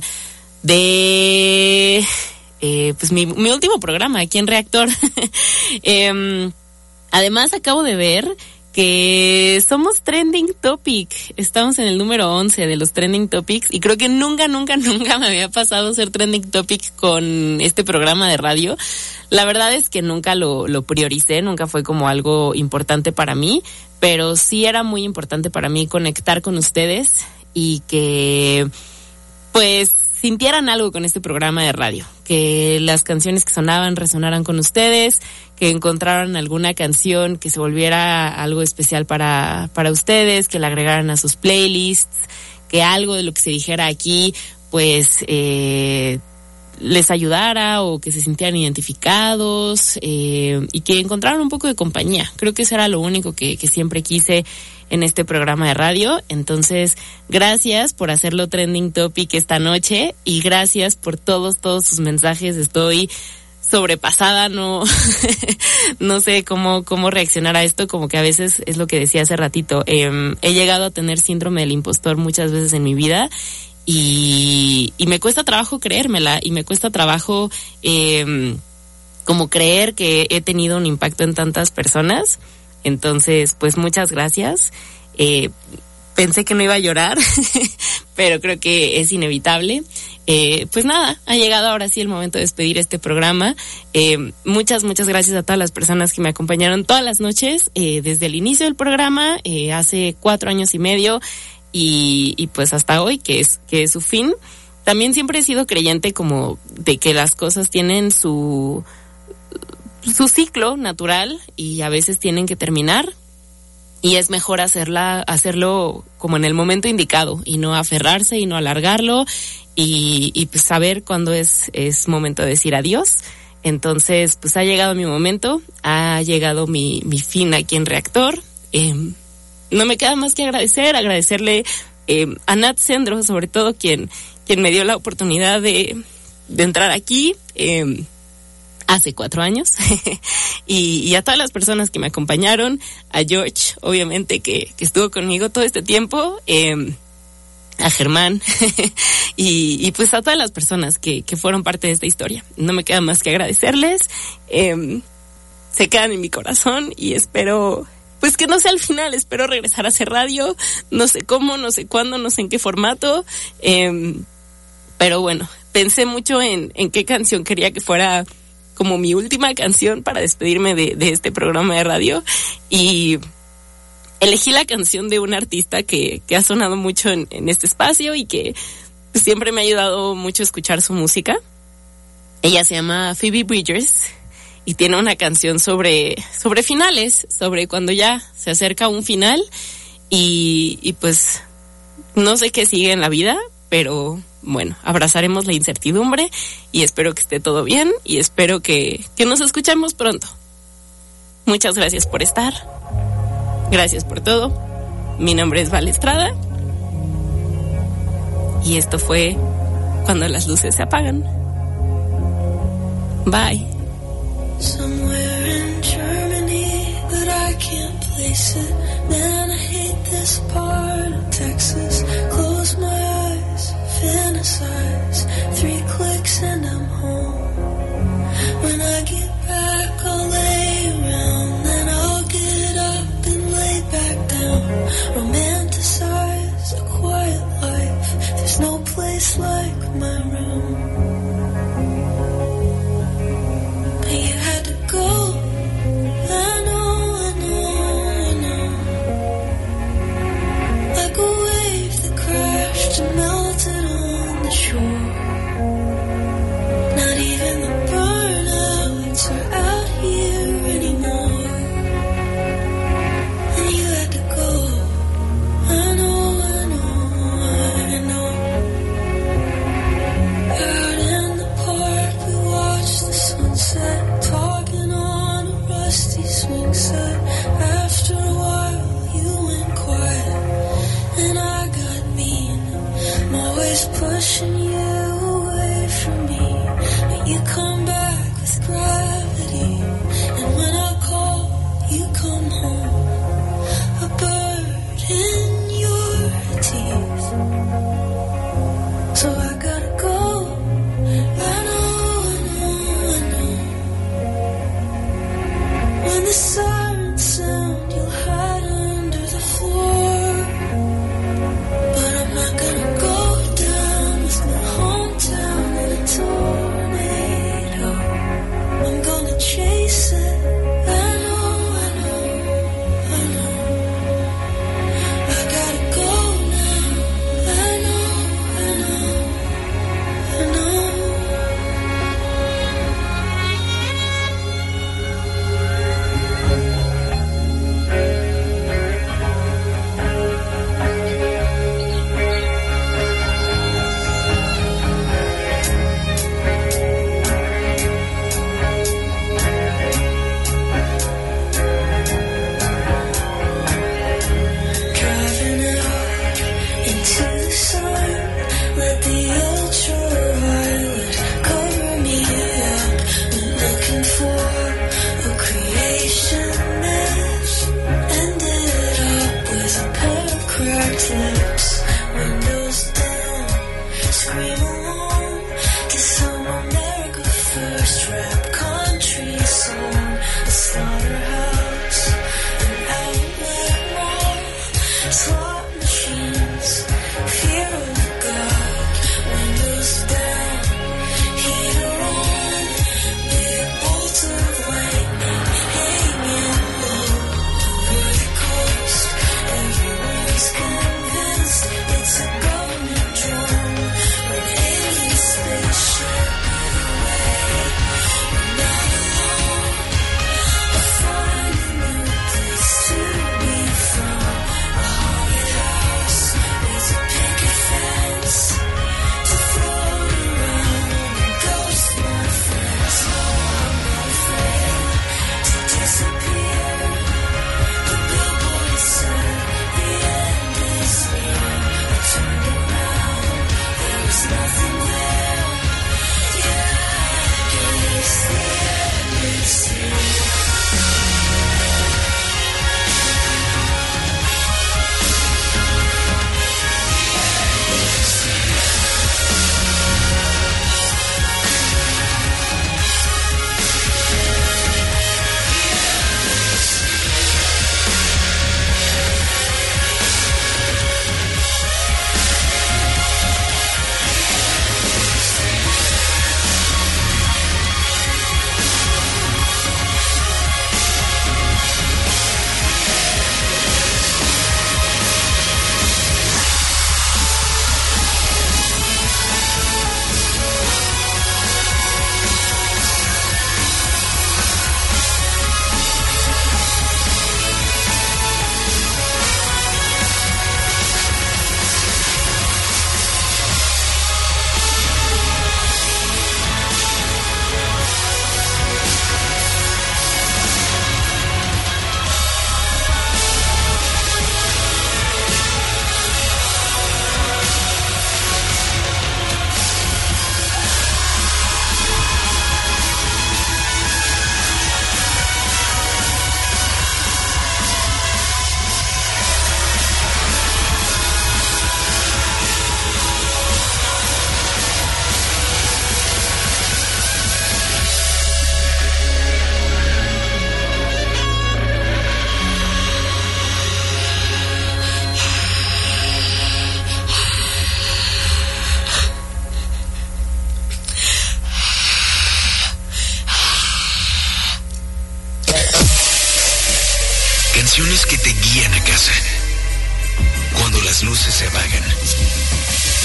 Speaker 1: de pues mi último programa aquí en Reactor. Además, acabo de ver que somos Trending Topic. Estamos en el número 11 de los Trending Topics y creo que nunca me había pasado ser Trending Topic con este programa de radio. La verdad es que nunca lo prioricé, nunca fue como algo importante para mí, pero sí era muy importante para mí conectar con ustedes y que pues sintieran algo con este programa de radio, que las canciones que sonaban resonaran con ustedes, que encontraran alguna canción que se volviera algo especial para ustedes, que la agregaran a sus playlists, que algo de lo que se dijera aquí pues les ayudara o que se sintieran identificados y que encontraran un poco de compañía. Creo que eso era lo único que siempre quise en este programa de radio. Entonces, gracias por hacerlo Trending Topic esta noche y gracias por todos sus mensajes. Estoy sobrepasada, no sé cómo reaccionar a esto, como que a veces es lo que decía hace ratito, he llegado a tener síndrome del impostor muchas veces en mi vida y me cuesta trabajo creérmela y me cuesta trabajo como creer que he tenido un impacto en tantas personas. Entonces, pues muchas gracias. Pensé que no iba a llorar, pero creo que es inevitable. Pues nada, ha llegado ahora sí el momento de despedir este programa. Muchas gracias a todas las personas que me acompañaron todas las noches, desde el inicio del programa, hace 4 años y medio, y pues hasta hoy, que es su fin. También siempre he sido creyente como de que las cosas tienen su ciclo natural y a veces tienen que terminar y es mejor hacerlo como en el momento indicado y no aferrarse y no alargarlo y pues saber cuándo es momento de decir adiós. Entonces pues ha llegado mi momento, ha llegado mi fin aquí en Reactor. No me queda más que agradecerle a Nat Sendro, sobre todo quien me dio la oportunidad de entrar aquí hace 4 años y a todas las personas que me acompañaron, a George, obviamente, que estuvo conmigo todo este tiempo, a Germán y pues a todas las personas que fueron parte de esta historia. No me queda más que agradecerles, se quedan en mi corazón y espero pues que no sea el final, espero regresar a hacer radio, no sé cómo, no sé cuándo, no sé en qué formato, pero bueno, pensé mucho en qué canción quería que fuera como mi última canción para despedirme de este programa de radio y elegí la canción de una artista que ha sonado mucho en este espacio y que pues, siempre me ha ayudado mucho a escuchar su música. Ella se llama Phoebe Bridgers y tiene una canción sobre finales, sobre cuando ya se acerca un final y pues no sé qué sigue en la vida, pero bueno, abrazaremos la incertidumbre y espero que esté todo bien y espero que nos escuchemos pronto. Muchas gracias por estar. Gracias por todo. Mi nombre es Val Estrada y esto fue Cuando las luces se apagan. Bye.
Speaker 16: Somewhere in Germany that I can't place it. Man, I hate this part of Texas. Close my eyes, fantasize. 3 clicks and I'm home. When I get back, I'll lay around. Then I'll get up and lay back down. Romanticize a quiet life. There's no place like my room. But you had to go. I know. Like a wave that crashed and melted on the shore. Not even the burnouts are out here anymore. And you had to go. I know. Out in the park we watched the sunset, talking on a rusty swing set. After a while you went quiet and I got mean. I'm always pushing you away from me, but you come back with gravity. And when I call, you come home, a bird in your teeth. So I gotta go. I know. When the sirens sound, you'll hide under the floor. But I'm not gonna go down with my hometown in a tornado. I'm gonna chase it. I know. I gotta go now. I know. Driving out into the sun, let the ultraviolet cover me up. We're looking for a creation mess. Ended up with a pair of cracked lips. Windows down, scream along to some America First rap country song. A slaughterhouse, an outlet mall, slot machines, fear of God. Windows down, heater on, big bolt of lightning hanging low over the coast. Everyone's convinced it's a government drone or an alien spaceship. Away.
Speaker 4: canciones que te guían a casa. Cuando las luces se apagan.